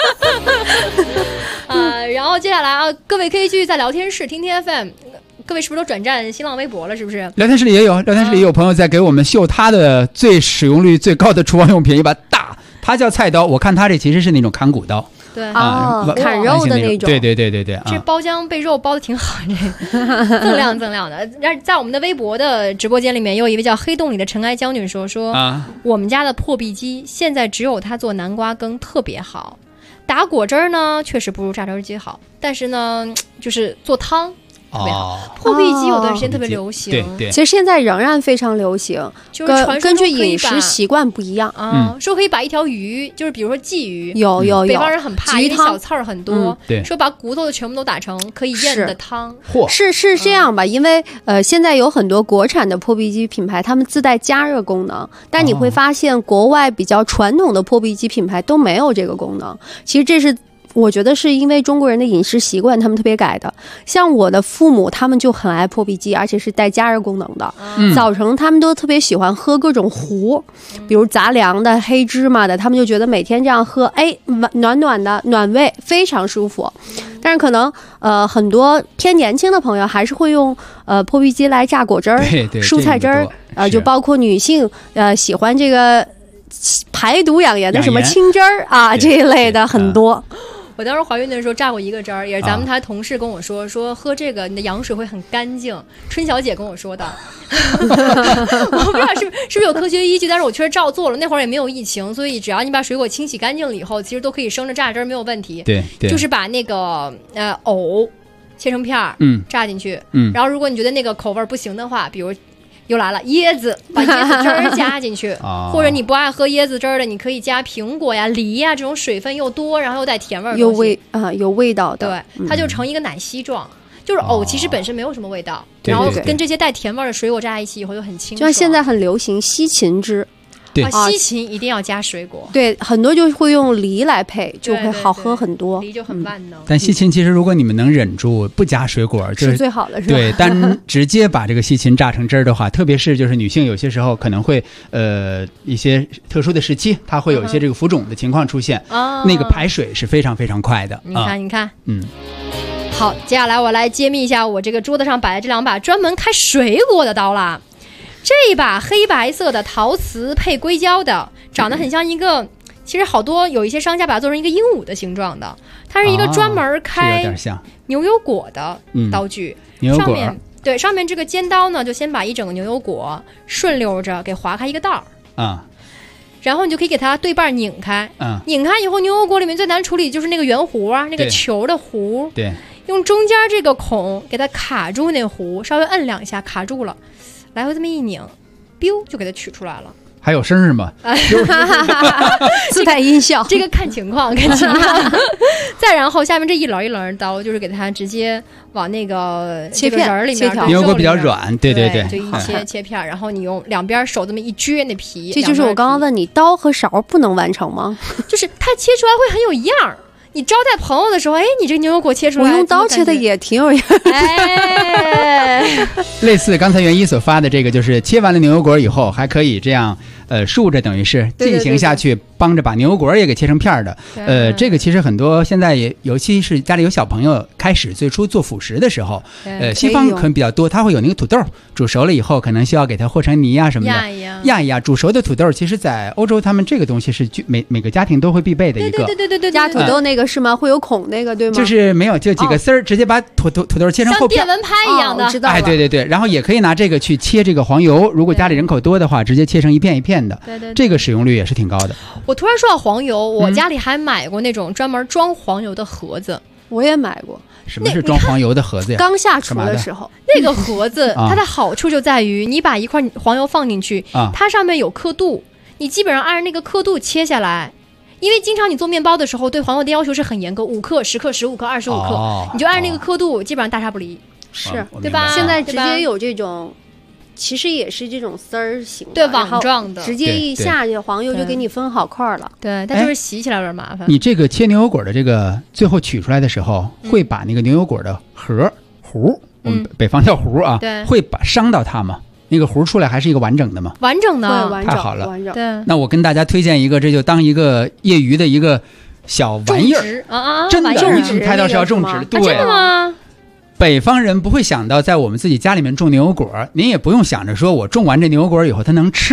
然后接下来啊，各位可以继续在聊天室听听 FM。各位是不是都转战新浪微博了？是不是？ 聊天室里也有朋友在给我们秀他的最使用率最高的厨房用品，一把大，它叫菜刀。我看他这其实是那种砍骨刀对砍肉的那种， 对。 这包浆被肉包的挺好，这锃亮的。在我们的微博的直播间里面，有一位叫黑洞里的尘埃娇女说我们家的破壁机现在只有它做南瓜羹特别好，打果汁呢确实不如榨汁机好，但是呢就是做汤特别好。破壁机有段时间特别流行， 对，其实现在仍然非常流行， 就是根据饮食习惯不一样说可以把一条鱼，就是比如说鲫鱼， 有北方人很怕，因为小刺儿很多，说把骨头的全部都打成可以咽的汤。 是这样吧？因为现在有很多国产的破壁机品牌，他们自带加热功能，但你会发现国外比较传统的破壁机品牌都没有这个功能。其实这是我觉得是因为中国人的饮食习惯他们特别改的。像我的父母他们就很爱破壁机，而且是带加热功能的。早晨他们都特别喜欢喝各种糊，比如杂粮的、黑芝麻的，他们就觉得每天这样喝，哎，暖暖的，暖胃，非常舒服。但是可能很多偏年轻的朋友还是会用破壁机来榨果汁儿、蔬菜汁儿，就包括女性喜欢这个排毒养颜的什么清汁儿啊这一类的很多。 我当时怀孕的时候榨过一个汁儿，也是咱们台同事跟我说喝这个你的羊水会很干净，春小姐跟我说的。我不知道是不是有科学依据，但是我确实照做了。那会儿也没有疫情，所以只要你把水果清洗干净了以后，其实都可以生着榨汁儿没有问题。 对， 就是把那个藕切成片儿，榨进去。然后如果你觉得那个口味不行的话，比如又来了椰子，把椰子汁儿加进去或者你不爱喝椰子汁儿的，你可以加苹果呀、梨呀，这种水分又多然后又带甜味儿的东西， 有味道的。 对，它就成一个奶昔状。就是藕其实本身没有什么味道，然后跟这些带甜味儿的水果榨在一起以后就很清爽。 就像现在很流行西芹汁， 西芹一定要加水果。 对，很多就会用梨来配，就会好喝很多。 梨就很万能。 但西芹其实如果你们能忍住不加水果，就是最好的，是吧？ 对，但直接把这个西芹榨成汁儿的话，特别是就是女性有些时候可能会一些特殊的时期，它会有一些这个浮肿的情况出现，那个排水是非常非常快的。 你看，好，接下来我来揭秘一下我这个桌子上摆的这两把专门开水果的刀啦。这一把黑白色的陶瓷配硅胶的，长得很像一个，其实好多有一些商家把它做成一个鹦鹉的形状的，它是一个专门开牛油果的刀具。 牛油果上面这个尖刀呢，就先把一整个牛油果顺溜着给划开一个道然后你就可以给它对半拧开，拧开以后，牛油果里面最难处理就是那个圆弧啊，那个球的弧， 对， 用中间这个孔给它卡住那弧，稍微摁2下卡住了，来回这么一拧，biu就给它取出来了。 还有声是吗？ 自带音效， 这个看情况。再然后下面这一轮一轮刀，就是给它直接往那个切片仁里面， 牛油果比较软，对， 就一切片，然后你用两边手这么一撅那皮。 这就是我刚刚问你，刀和勺不能完成吗？ 就是它切出来会很有样儿。你招待朋友的时候，哎，你这个牛油果切出来， 我用刀切的也挺有样哎， 类似刚才袁一所发的这个，就是切完了牛油果以后，还可以这样竖着，等于是进行下去，帮着把牛油果也给切成片的。这个其实很多现在也，尤其是家里有小朋友，开始最初做辅食的时候，西方可能比较多，它会有那个土豆煮熟了以后，可能需要给它和成泥啊什么的，压一压。煮熟的土豆，其实在欧洲他们这个东西是每个家庭都会必备的一个。 对， 压土豆那个是吗？会有孔那个对吗？ 就是没有，就几个丝儿，直接把土豆切成厚片， 像电蚊拍一样的。 知道了。 哎，对，然后也可以拿这个去切这个黄油，如果家里人口多的话，直接切成一片一片的。 对， 这个使用率也是挺高的。 我突然说到黄油，我家里还买过那种专门装黄油的盒子。 我也买过。 什么是装黄油的盒子呀？ 刚下厨的时候， 那个盒子它的好处就在于，你把一块黄油放进去，它上面有刻度，你基本上按照那个刻度切下来。因为经常你做面包的时候，对黄油的要求是很严格，5克、10克、15克、25克，你就按照那个刻度，基本上大差不离， 是对吧？ 现在直接有这种。其实也是这种丝儿型的， 对，网状的， 直接一下去黄油就给你分好块了。 对，但就是洗起来有点麻烦。 你这个切牛油果的这个最后取出来的时候，会把那个牛油果的核糊，我们北方叫糊啊，会把伤到它吗？那个糊出来还是一个完整的吗？ 完整的， 太好了。 对， 那我跟大家推荐一个，这就当一个业余的一个小玩意儿啊， 真的，你拍到是要种植的，对， 真的吗？ 北方人不会想到在我们自己家里面种牛油果，您也不用想着说我种完这牛油果以后它能吃，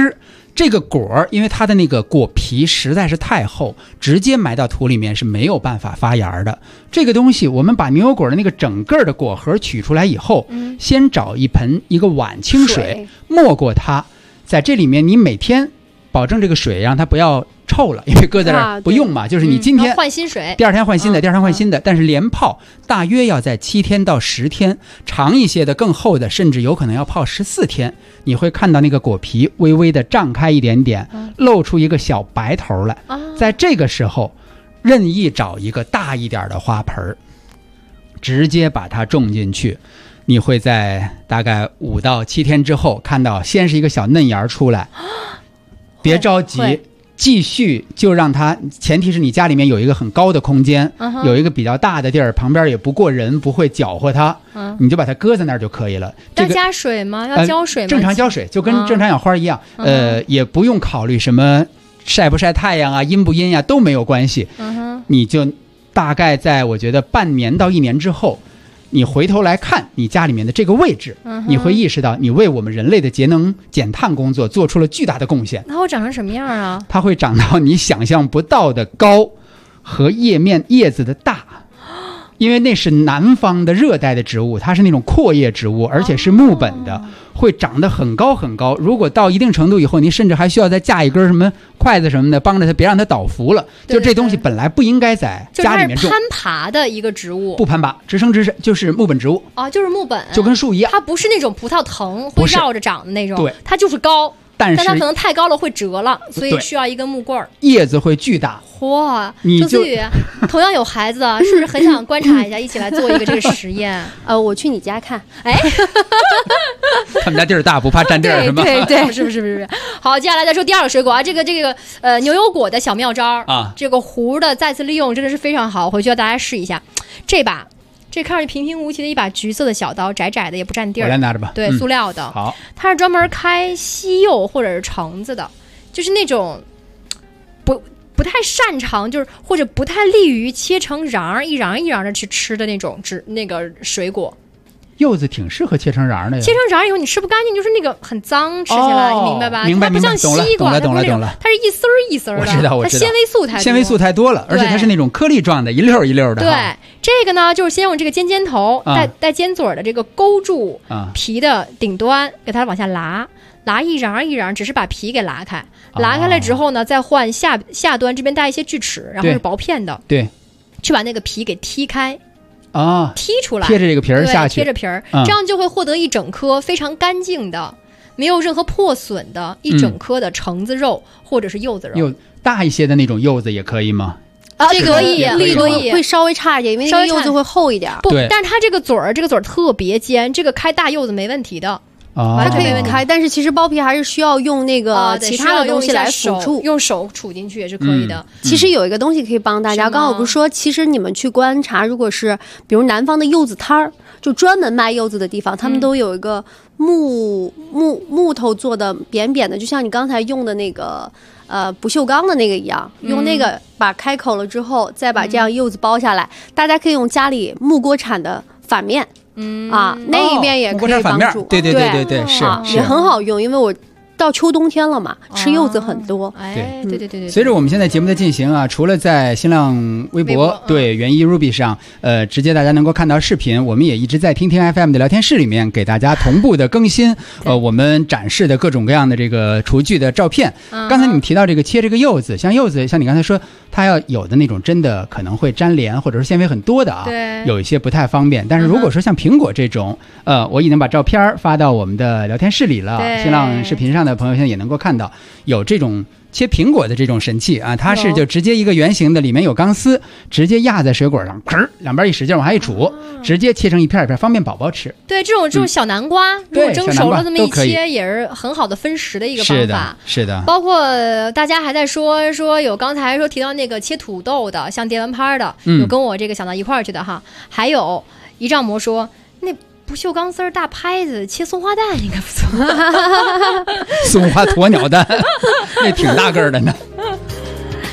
这个果因为它的那个果皮实在是太厚，直接埋到土里面是没有办法发芽的。这个东西我们把牛油果的那个整个的果核取出来以后，先找一个碗清水没过它，在这里面你每天保证这个水让它不要臭了，因为搁在这儿不用嘛，就是你今天换新水， 第二天换新的，第二天换新的，但是连泡大约要在7天到10天，长一些的更厚的甚至有可能要泡14天。你会看到那个果皮微微的胀开一点点，露出一个小白头来。在这个时候任意找一个大一点的花盆，直接把它种进去，你会在大概5到7天之后看到先是一个小嫩芽出来。别着急，继续就让它，前提是你家里面有一个很高的空间，有一个比较大的地儿，旁边也不过人，不会搅和它，你就把它搁在那儿就可以了。 要加水吗？要浇水吗？ 正常浇水，就跟正常养花一样。也不用考虑什么晒不晒太阳啊，阴不阴呀，都没有关系。你就大概在我觉得半年到1年之后，你回头来看你家里面的这个位置，你会意识到你为我们人类的节能减碳工作做出了巨大的贡献。 它会长成什么样啊？ 它会长到你想象不到的高和叶子的大，因为那是南方的热带的植物，它是那种阔叶植物，而且是木本的，会长得很高很高。如果到一定程度以后，你甚至还需要再架一根什么筷子什么的，帮着它别让它倒伏了。就这东西本来不应该在家里面种， 就是它是攀爬的一个植物， 不攀爬，直生直是就是木本植物啊，就是木本， 就跟树一样。 它不是那种葡萄藤会绕着长的那种， 对， 它就是高。 但它可能太高了会折了，所以需要一根木棍儿。 叶子会巨大。 哇，周思雨，同样有孩子，是不是很想观察一下，一起来做一个这个实验？ 我去你家看。 哎， 他们家地儿大，不怕占地儿是吗？ 对，不是。好，接下来再说第二个水果啊，这个牛油果的小妙招啊，这个核的再次利用真的是非常好，回去要大家试一下。这看上去平平无奇的一把橘色的小刀，窄窄的也不占地儿。 我来拿着吧。 对，塑料的。 好， 它是专门开西柚或者是橙子的，就是那种不太擅长，就是或者不太利于切成瓤一瓤的去吃的那种那个水果。 柚子挺适合切成瓤的呀。 切成瓤以后你吃不干净，就是那个很脏，吃起来你明白吧？ 明白， 它不像西瓜， 懂了。 它是一丝儿一丝儿的， 我知道。 它纤维素太多了，而且它是那种颗粒状的，一溜一溜的。 对，这个呢就是先用这个尖头带尖嘴的这个勾住皮的顶端，给它往下拉一瓤，只是把皮给拉开。拉开了之后呢，再换下端这边带一些锯齿，然后是薄片的， 对， 去把那个皮给踢开。踢出来， 贴着这个皮儿下去， 贴着皮儿，这样就会获得一整颗非常干净的、没有任何破损的一整颗的橙子肉或者是柚子肉。 有大一些的那种柚子也可以吗？ 这个可以， 力度会稍微差一点，因为那个柚子会厚一点。 不，但是它这个嘴儿特别尖，这个开大柚子没问题的。 它可以开，但是其实剥皮还是需要用那个其他的东西来辅助， 用手杵进去也是可以的。 其实有一个东西可以帮大家，刚刚我不是说，其实你们去观察，如果是比如南方的柚子摊儿，就专门卖柚子的地方，他们都有一个木头做的扁扁的，就像你刚才用的那个不锈钢的那个一样，用那个把开口了之后，再把这样柚子剥下来。大家可以用家里木锅铲的反面。那一面也可以帮助， 对，是也很好用，因为我到秋冬天了嘛，吃柚子很多。 对。 随着我们现在节目的进行啊，除了在新浪微博对园艺 Ruby 上，直接大家能够看到视频，我们也一直在听听 FM 的聊天室里面给大家同步的更新，我们展示的各种各样的这个厨具的照片。刚才你们提到这个切这个柚子，像你刚才说，它要有的那种真的可能会粘连或者是纤维很多的啊，有一些不太方便。但是如果说像苹果这种，我已经把照片发到我们的聊天室里了，新浪视频上的朋友现在也能够看到有这种切苹果的这种神器啊，它是就直接一个圆形的，里面有钢丝，直接压在水果上，两边一使劲往下一杵，直接切成一片一片，方便宝宝吃。 对，这种小南瓜，如果蒸熟了这么一切，也是很好的分食的一个方法。 是的。包括大家还在说有刚才提到那个切土豆的，像电蚊拍的，有跟我这个想到一块儿去的哈。还有一丈魔说那不锈钢丝大拍子切松花蛋应该不错。 松花鸵鸟蛋那挺大个的呢。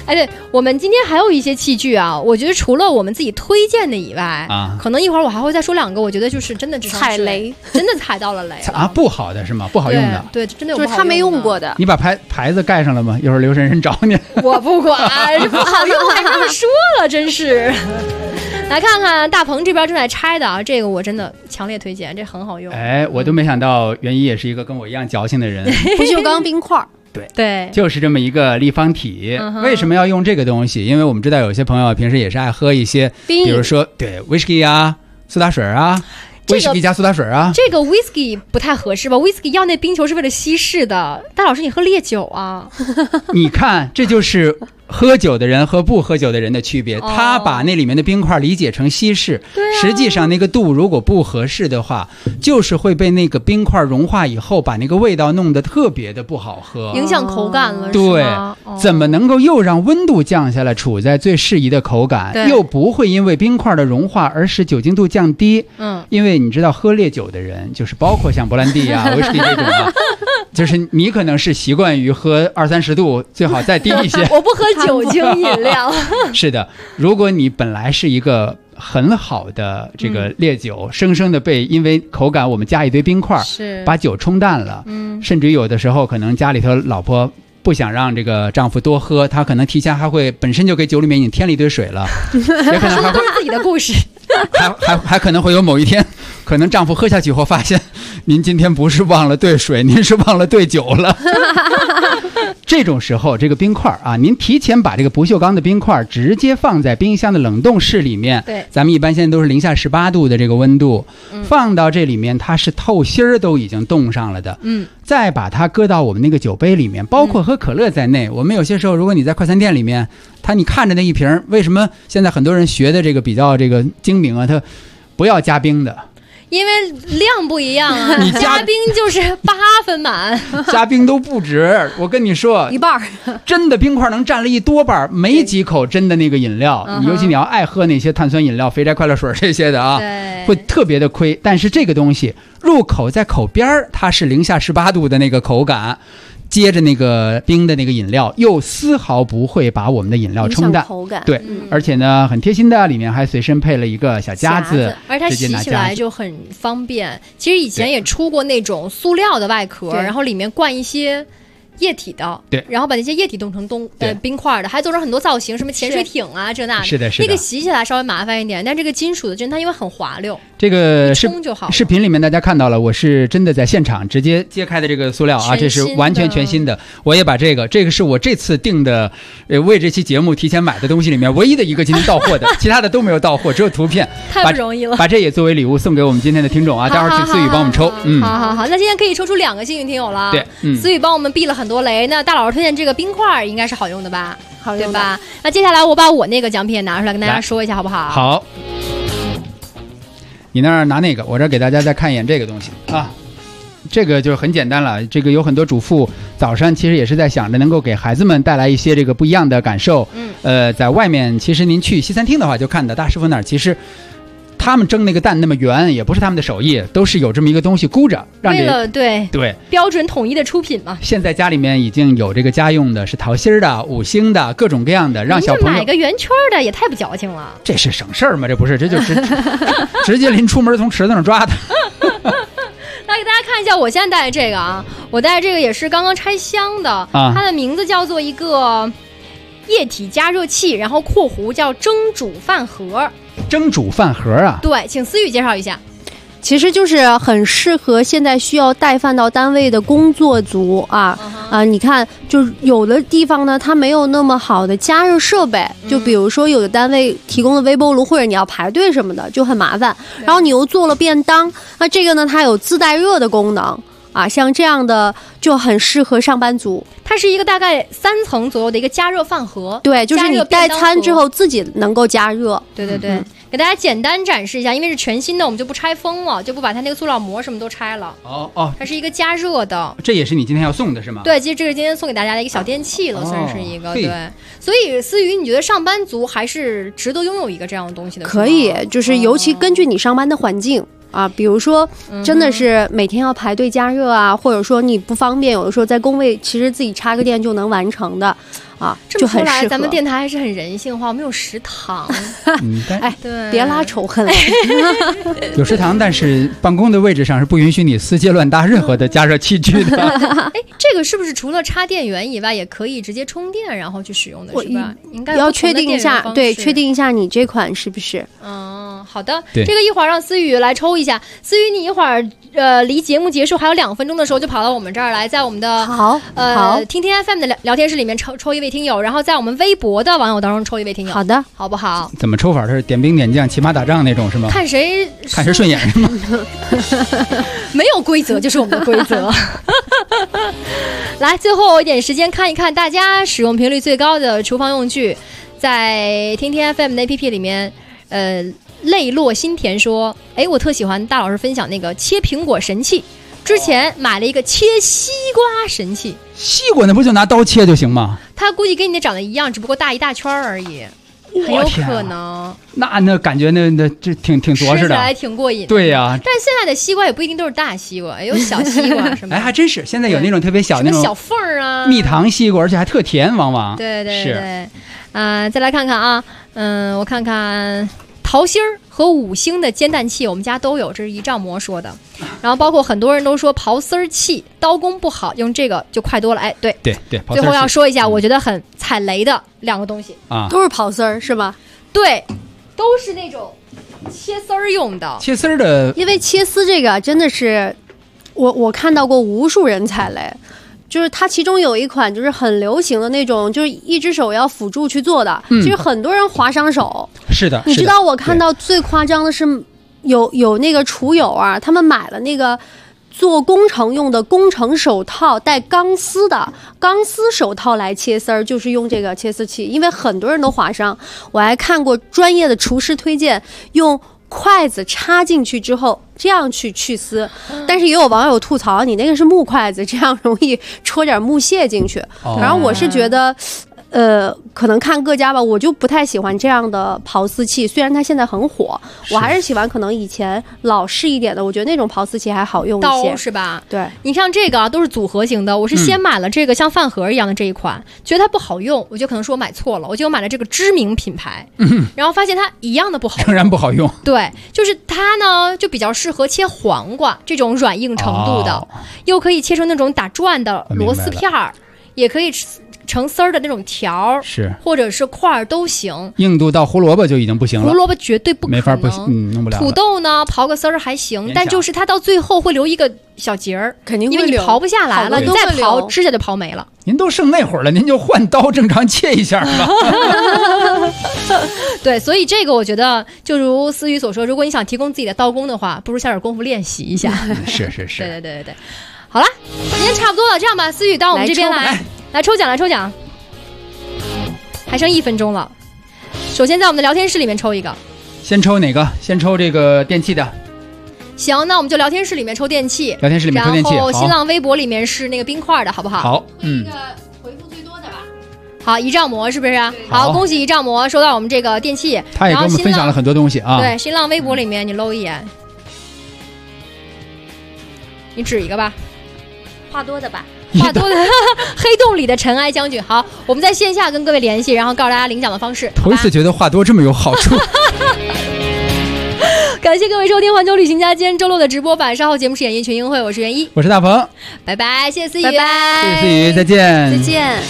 哎，对，我们今天还有一些器具啊，我觉得除了我们自己推荐的以外啊，可能一会儿我还会再说2个，我觉得就是真的踩雷， 真的踩到了雷啊，不好的是吗？不好用的， 对，真的就是他没用过的。 你把牌子盖上了吗？一会儿刘神神找你。 我不管，这不好用还这么说了，真是。来看看大鹏这边正在拆的啊，这个我真的强烈推荐，这很好用。 哎，我都没想到袁一也是一个跟我一样矫情的人。 不锈钢冰块。 对， 就是这么一个立方体。为什么要用这个东西？因为我们知道有些朋友平时也是爱喝一些，比如说对 whisky 啊、苏打水啊。威士忌加苏打水啊， 这个 whisky 不太合适吧 ？whisky 要那冰球是为了稀释的。大老师，你喝烈酒啊？ 你看，这就是喝酒的人和不喝酒的人的区别。他把那里面的冰块理解成稀释，实际上那个度如果不合适的话，就是会被那个冰块融化以后，把那个味道弄得特别的不好喝， 影响口感了。 对，怎么能够又让温度降下来，处在最适宜的口感，又不会因为冰块的融化而使酒精度降低？因为你知道喝烈酒的人，就是包括像勃兰地啊、威士忌这种啊，就是你可能是习惯于喝20-30度，最好再低一些。 我不喝酒精饮料。 是的，如果你本来是一个很好的这个烈酒，生生的被因为口感我们加一堆冰块，把酒冲淡了。甚至有的时候可能家里头老婆不想让这个丈夫多喝，他可能提前还会本身就给酒里面已经添了一堆水了，也可能还会自己的故事。 还可能会有某一天，可能丈夫喝下去后发现，您今天不是忘了兑水，您是忘了兑酒了。这种时候，这个冰块啊，您提前把这个不锈钢的冰块直接放在冰箱的冷冻室里面。 对， 咱们一般现在都是0°-18度的这个温度，放到这里面，它是透心儿都已经冻上了的。再把它搁到我们那个酒杯里面，包括喝可乐在内。我们有些时候，如果你在快餐店里面，你看着那一瓶，为什么现在很多人学的这个比较这个精明啊？他不要加冰的。 因为量不一样啊，你加冰就是8分满， 加冰都不止。我跟你说， 一半真的冰块能占了一多半，没几口真的那个饮料。尤其你要爱喝那些碳酸饮料、肥宅快乐水这些的啊，会特别的亏。但是这个东西入口在口边它是0°-18度的那个口感。接着那个冰的那个饮料，又丝毫不会把我们的饮料冲淡， 口感对，而且呢很贴心的，里面还随身配了一个小夹子， 而且它洗起来就很方便。其实以前也出过那种塑料的外壳，然后里面灌一些液体的， 对， 然后把那些液体冻成冰块的，还做成很多造型，什么潜水艇啊这那的。 是的， 那个洗起来稍微麻烦一点，但这个金属的针它因为很滑溜， 这个冲就好。 视频里面大家看到了，我是真的在现场直接揭开的这个塑料啊，这是完全全新的。我也把这个是我这次订的，为这期节目提前买的东西里面唯一的一个今天到货的，其他的都没有到货，只有图片。 太不容易了， 把这也作为礼物送给我们今天的听众啊，待会儿请思雨帮我们抽。 好，那今天可以抽出2个幸运听友了。 对， 思雨帮我们避了很多雷。那大老师推荐这个冰块应该是好用的吧？ 好用对吧？那接下来我把我那个奖品也拿出来跟大家说一下，好不好？ 好，你那儿拿那个，我这儿给大家再看一眼这个东西啊。这个就是很简单了，这个有很多主妇早上其实也是在想着能够给孩子们带来一些这个不一样的感受。在外面其实您去西餐厅的话，就看到大师傅那儿其实。他们蒸那个蛋那么圆，也不是他们的手艺，都是有这么一个东西箍着，让为了对标准统一的出品嘛。 现在家里面已经有这个家用的，是桃心的、5星的，各种各样的，让小朋友买个圆圈的也太不矫情了。 这是省事儿吗？这不是，这就是直接临出门从池子上抓的。 来给大家看一下，我现在带的这个啊，我带的这个也是刚刚拆箱的，它的名字叫做一个液体加热器，然后括弧叫蒸煮饭盒。 蒸煮饭盒啊， 对，请思雨介绍一下。 其实就是很适合现在需要带饭到单位的工作族啊。你看，就有的地方呢，它没有那么好的加热设备，就比如说有的单位提供的微波炉，或者你要排队什么的，就很麻烦。然后你又做了便当，那这个呢，它有自带热的功能。像这样的就很适合上班族。 它是一个大概3层左右的一个加热饭盒， 对，就是你带餐之后自己能够加热。 对，给大家简单展示一下，因为是全新的，我们就不拆封了，就不把它那个塑料膜什么都拆了。它是一个加热的。 这也是你今天要送的是吗？ 对，其实这是今天送给大家的一个小电器了，算是一个对。所以思雨，你觉得上班族还是值得拥有一个这样的东西的？ 可以，就是尤其根据你上班的环境。 啊，比如说真的是每天要排队加热啊，或者说你不方便，有的时候在工位其实自己插个电就能完成的。啊， 这么说来，咱们电台还是很人性化，没有食堂。 哎， 对， 别拉仇恨了。 有食堂，但是办公的位置上是不允许你私接乱搭任何的加热器具的。 哎，这个是不是除了插电源以外，也可以直接充电然后去使用的？是吧？应该要确定一下，对，确定一下你这款是不是？ 好的，这个一会儿让思雨来抽一下。思雨，你一会儿离节目结束还有2分钟的时候，就跑到我们这儿来，在我们的好听听 FM 的聊天室里面抽一位听友，然后在我们微博的网友当中抽一位听友。 好的， 好不好？ 怎么抽法？是点兵点将、骑马打仗那种是吗？ 看谁顺眼是吗？ 没有规则就是我们的规则。来，最后一点时间看一看大家使用频率最高的厨房用具，在听听 FM 的 APP 里面，泪落心田说，哎，我特喜欢大老师分享那个切苹果神器，之前买了一个切西瓜神器。 西瓜那不就拿刀切就行吗？ 它估计跟你的长得一样，只不过大一大圈而已，很有可能。 那感觉那这挺着实的， 吃起来挺过瘾的。 对呀， 但是现在的西瓜也不一定都是大西瓜，有小西瓜什么。 哎，还真是，现在有那种特别小那种小缝儿啊， 蜜糖西瓜，而且还特甜，往往。 对对对，再来看看啊，我看看。桃心儿和5星的煎蛋器我们家都有，这是一丈魔说的。然后包括很多人都说刨丝儿器刀工不好，用这个就快多了。哎，对，最后要说一下，我觉得很踩雷的2个东西啊， 都是刨丝儿是吧？ 对，都是那种切丝儿用的。 切丝儿的， 因为切丝这个真的是我看到过无数人踩雷。就是它其中有一款就是很流行的那种，就是一只手要辅助去做的，其实很多人划伤手。 是的， 你知道我看到最夸张的是有那个厨友啊，他们买了那个做工程用的工程手套，带钢丝的钢丝手套来切丝儿，就是用这个切丝器，因为很多人都划伤。我还看过专业的厨师推荐用筷子插进去之后这样去丝，但是也有网友吐槽你那个是木筷子，这样容易戳点木屑进去。然后我是觉得可能看各家吧，我就不太喜欢这样的刨丝器，虽然它现在很火，我还是喜欢可能以前老式一点的，我觉得那种刨丝器还好用一些， 刀是吧？ 对， 你像这个都是组合型的，我是先买了这个像饭盒一样的这一款，觉得它不好用，我就可能说我买错了，我就买了这个知名品牌，然后发现它一样的不好用， 仍然不好用。 对，就是它呢就比较适合切黄瓜这种软硬程度的，又可以切成那种打转的螺丝片儿，也可以成丝儿的那种条， 是或者是块儿都行。 硬度到胡萝卜就已经不行了， 胡萝卜绝对不可能， 没法弄不了。 土豆呢，刨个丝儿还行，但就是它到最后会留一个小节儿， 肯定会因为你刨不下来了，你再刨指甲就刨没了。 您都剩那会儿了，您就换刀正常切一下吧。 对，所以这个我觉得，就如思雨所说，如果你想提供自己的刀工的话，不如下点功夫练习一下。 是， 对。好了，时间差不多了，这样吧，思雨到我们这边来抽奖，还剩1分钟了。首先在我们的聊天室里面抽一个， 先抽哪个？先抽这个电器的。 行，那我们就聊天室里面抽电器， 聊天室里面抽电器， 然后新浪微博里面是那个冰块的，好不好？ 好， 一个回复最多的吧。 好，一丈魔是不是？好，恭喜一丈魔收到我们这个电器。 他也给我们分享了很多东西啊。 对，新浪微博里面你搂一眼，你指一个吧。 话多的吧。 话多的黑洞里的尘埃将军。好，我们在线下跟各位联系，然后告诉大家领奖的方式。 头一次觉得话多这么有好处。 感谢各位收听环球旅行家今天周六的直播版，稍后节目是演艺群英会，我是袁一， 我是大鹏， 拜拜，谢谢思雨， 拜拜， 谢谢思雨，再见， 再见。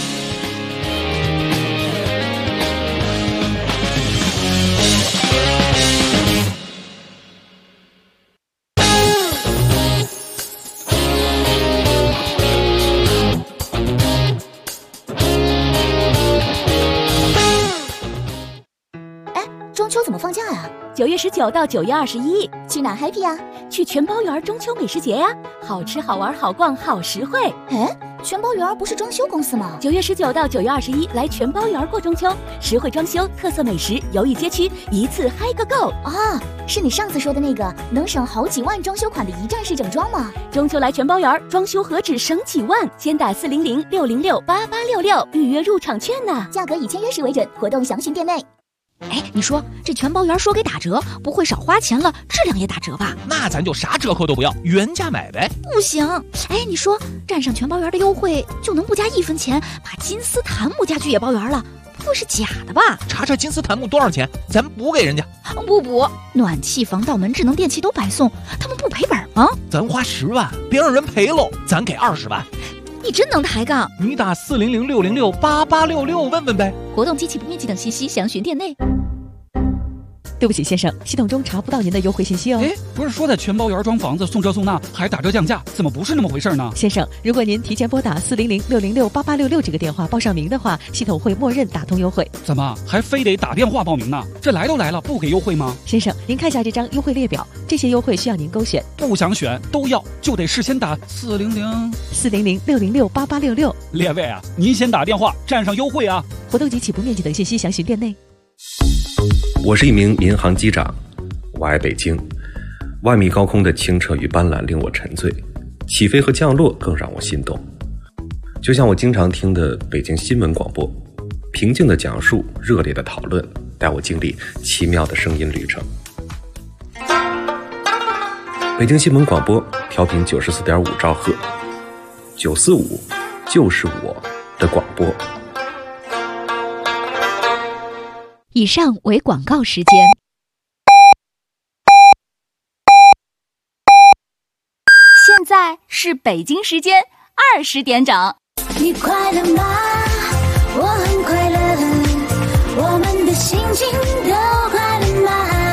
中秋怎么放假呀 ？9月19到9月21， 去哪 happy 呀？ 去全包园中秋美食节呀！好吃好玩好逛好实惠。 哎，全包园不是装修公司吗 ？9月19到9月21来全包园过中秋，实惠装修，特色美食，犹豫街区，一次嗨个够啊！是你上次说的那个能省好几万装修款的一站式整装吗？ 中秋来全包园，装修何止省几万？先打400-606-8866预约入场券呢， 价格以签约时为准，活动详询店内。 哎，你说这全包园说给打折，不会少花钱了，质量也打折吧？ 那咱就啥折扣都不要，原价买呗。 不行，哎，你说站上全包园的优惠就能不加1分钱，把金丝檀木家具也包园了，不会是假的吧？ 查查金丝檀木多少钱，咱补给人家。 不补，暖气、防盗门、智能电器都白送，他们不赔本吗？ 咱花10万，别让人赔喽，咱给20万。 你真能抬杠！ 你打400-606-8866问问呗。 活动机器不面积等信息详询店内。 对不起，先生，系统中查不到您的优惠信息哦。 哎，不是说在全包园装房子送这送那，还打折降价，怎么不是那么回事呢？ 先生，如果您提前拨打400-606-8866这个电话报上名的话，系统会默认打通优惠。 怎么还非得打电话报名呢？这来都来了，不给优惠吗？ 先生，您看下这张优惠列表，这些优惠需要您勾选。 不想选都要，就得事先打 400-606-8866。 列位啊，您先打电话占上优惠啊。 活动及其不面积等信息详询店内。 我是一名民航机长，我爱北京。万米高空的清澈与斑斓令我沉醉，起飞和降落更让我心动。就像我经常听的北京新闻广播，平静的讲述，热烈的讨论，带我经历奇妙的声音旅程。北京新闻广播调频94.5兆赫，945就是我的广播。 以上为广告时间。 现在是北京时间20点整。 你快乐吗？我很快乐，我们的心情都快乐吗？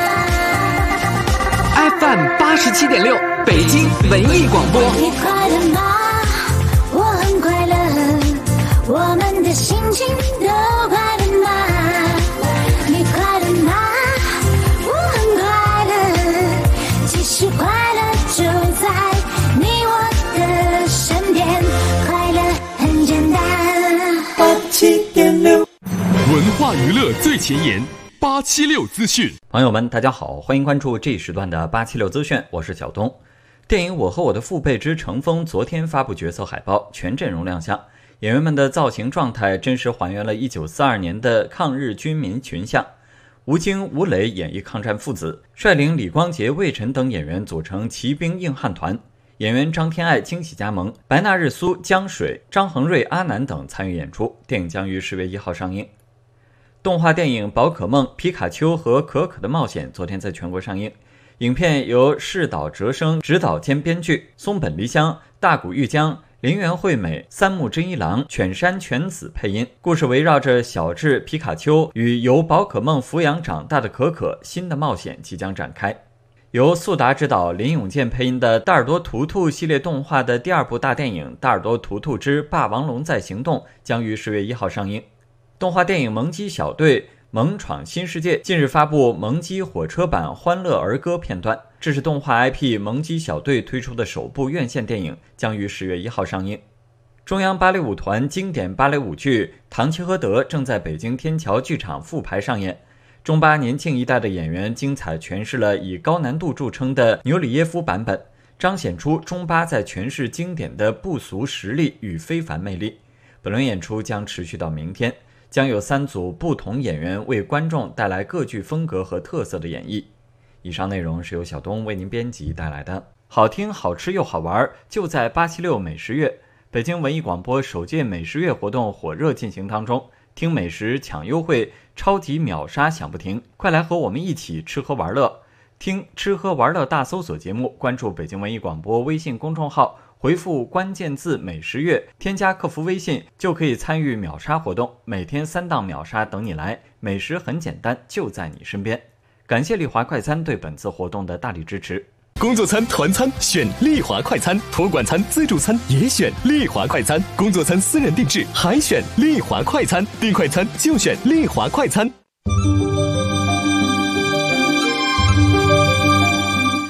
FM 87.6，北京文艺广播。 你快乐吗？我很快乐，我们的心情都快乐吗？你快乐吗？我很快乐，其实快乐就在你我的身边，快乐很简单。87.6， 文化娱乐最前沿，876资讯。 朋友们，大家好，欢迎关注这一时段的876资讯，我是小东。电影《我和我的父辈之乘风》昨天发布角色海报，全阵容亮相，演员们的造型状态真实还原了1942年的抗日军民群像。吴京、吴磊演绎抗战父子，率领李光洁、魏晨等演员组成骑兵硬汉团。演员张天爱惊喜加盟，白纳日苏、江水、张恒瑞、阿南等参与演出。电影将于10月1号上映。动画电影《宝可梦皮卡丘和可可的冒险》昨天在全国上映。影片由市岛哲生执导兼编剧，松本梨香、大谷玉江、林原惠美、三木真一郎、犬山犬子配音。故事围绕着小智皮卡丘与由宝可梦抚养长大的可可新的冒险即将展开。由速达执导、林永健配音的大耳朵图图系列动画的第2部大电影《大耳朵图图之霸王龙在行动》将于10月1号上映。动画电影《萌鸡小队萌闯新世界》近日发布萌鸡火车版欢乐儿歌片段，这是动画 IP 萌鸡小队推出的首部院线电影，将于10月1号上映。中央芭蕾舞团经典芭蕾舞剧《唐吉诃德》正在北京天桥剧场复排上演。中巴年轻一代的演员精彩诠释了以高难度著称的纽里耶夫版本，彰显出中巴在诠释经典的不俗实力与非凡魅力。本轮演出将持续到明天，将有3组不同演员为观众带来各具风格和特色的演绎。以上内容是由小东为您编辑带来的，好听好吃又好玩，就在876美食月。北京文艺广播首届美食月活动火热进行当中，听美食抢优惠，超级秒杀响不停，快来和我们一起吃喝玩乐。听吃喝玩乐大搜索节目，关注北京文艺广播微信公众号，回复关键字美食月，添加客服微信就可以参与秒杀活动，每天3档秒杀等你来，美食很简单，就在你身边。感谢丽华快餐对本次活动的大力支持。 工作餐、团餐选丽华快餐，托管餐、自助餐也选丽华快餐，工作餐私人定制还选丽华快餐，订快餐就选丽华快餐。 好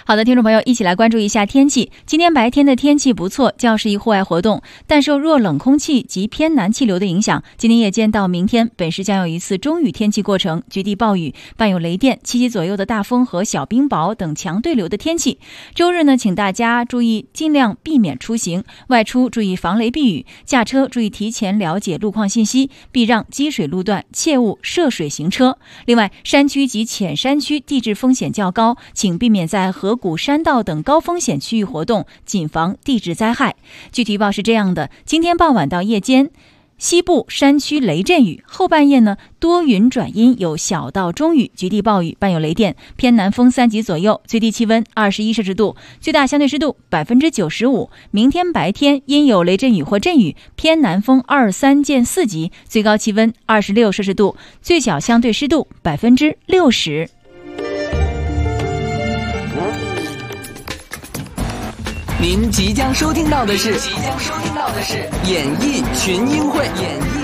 好的，听众朋友，一起来关注一下天气。今天白天的天气不错，较适宜户外活动，但受弱冷空气及偏南气流的影响，今天夜间到明天，本市将有一次中雨天气过程，局地暴雨，伴有雷电、7级左右的大风和小冰雹等强对流的天气。周日呢，请大家注意尽量避免出行，外出注意防雷避雨，驾车注意提前了解路况信息，避让积水路段，切勿涉水行车。另外，山区及浅山区地质风险较高，请避免在河谷、山道等高风险区域活动，谨防地质灾害。具体预报是这样的：今天傍晚到夜间，西部山区雷阵雨，后半夜呢多云转阴，有小到中雨，局地暴雨，伴有雷电，偏南风3级左右，最低气温21摄氏度，最大相对湿度95%。明天白天阴有雷阵雨或阵雨，偏南风2、3见4级，最高气温26摄氏度，最小相对湿度60%。 您即将收听到的是演艺群英会。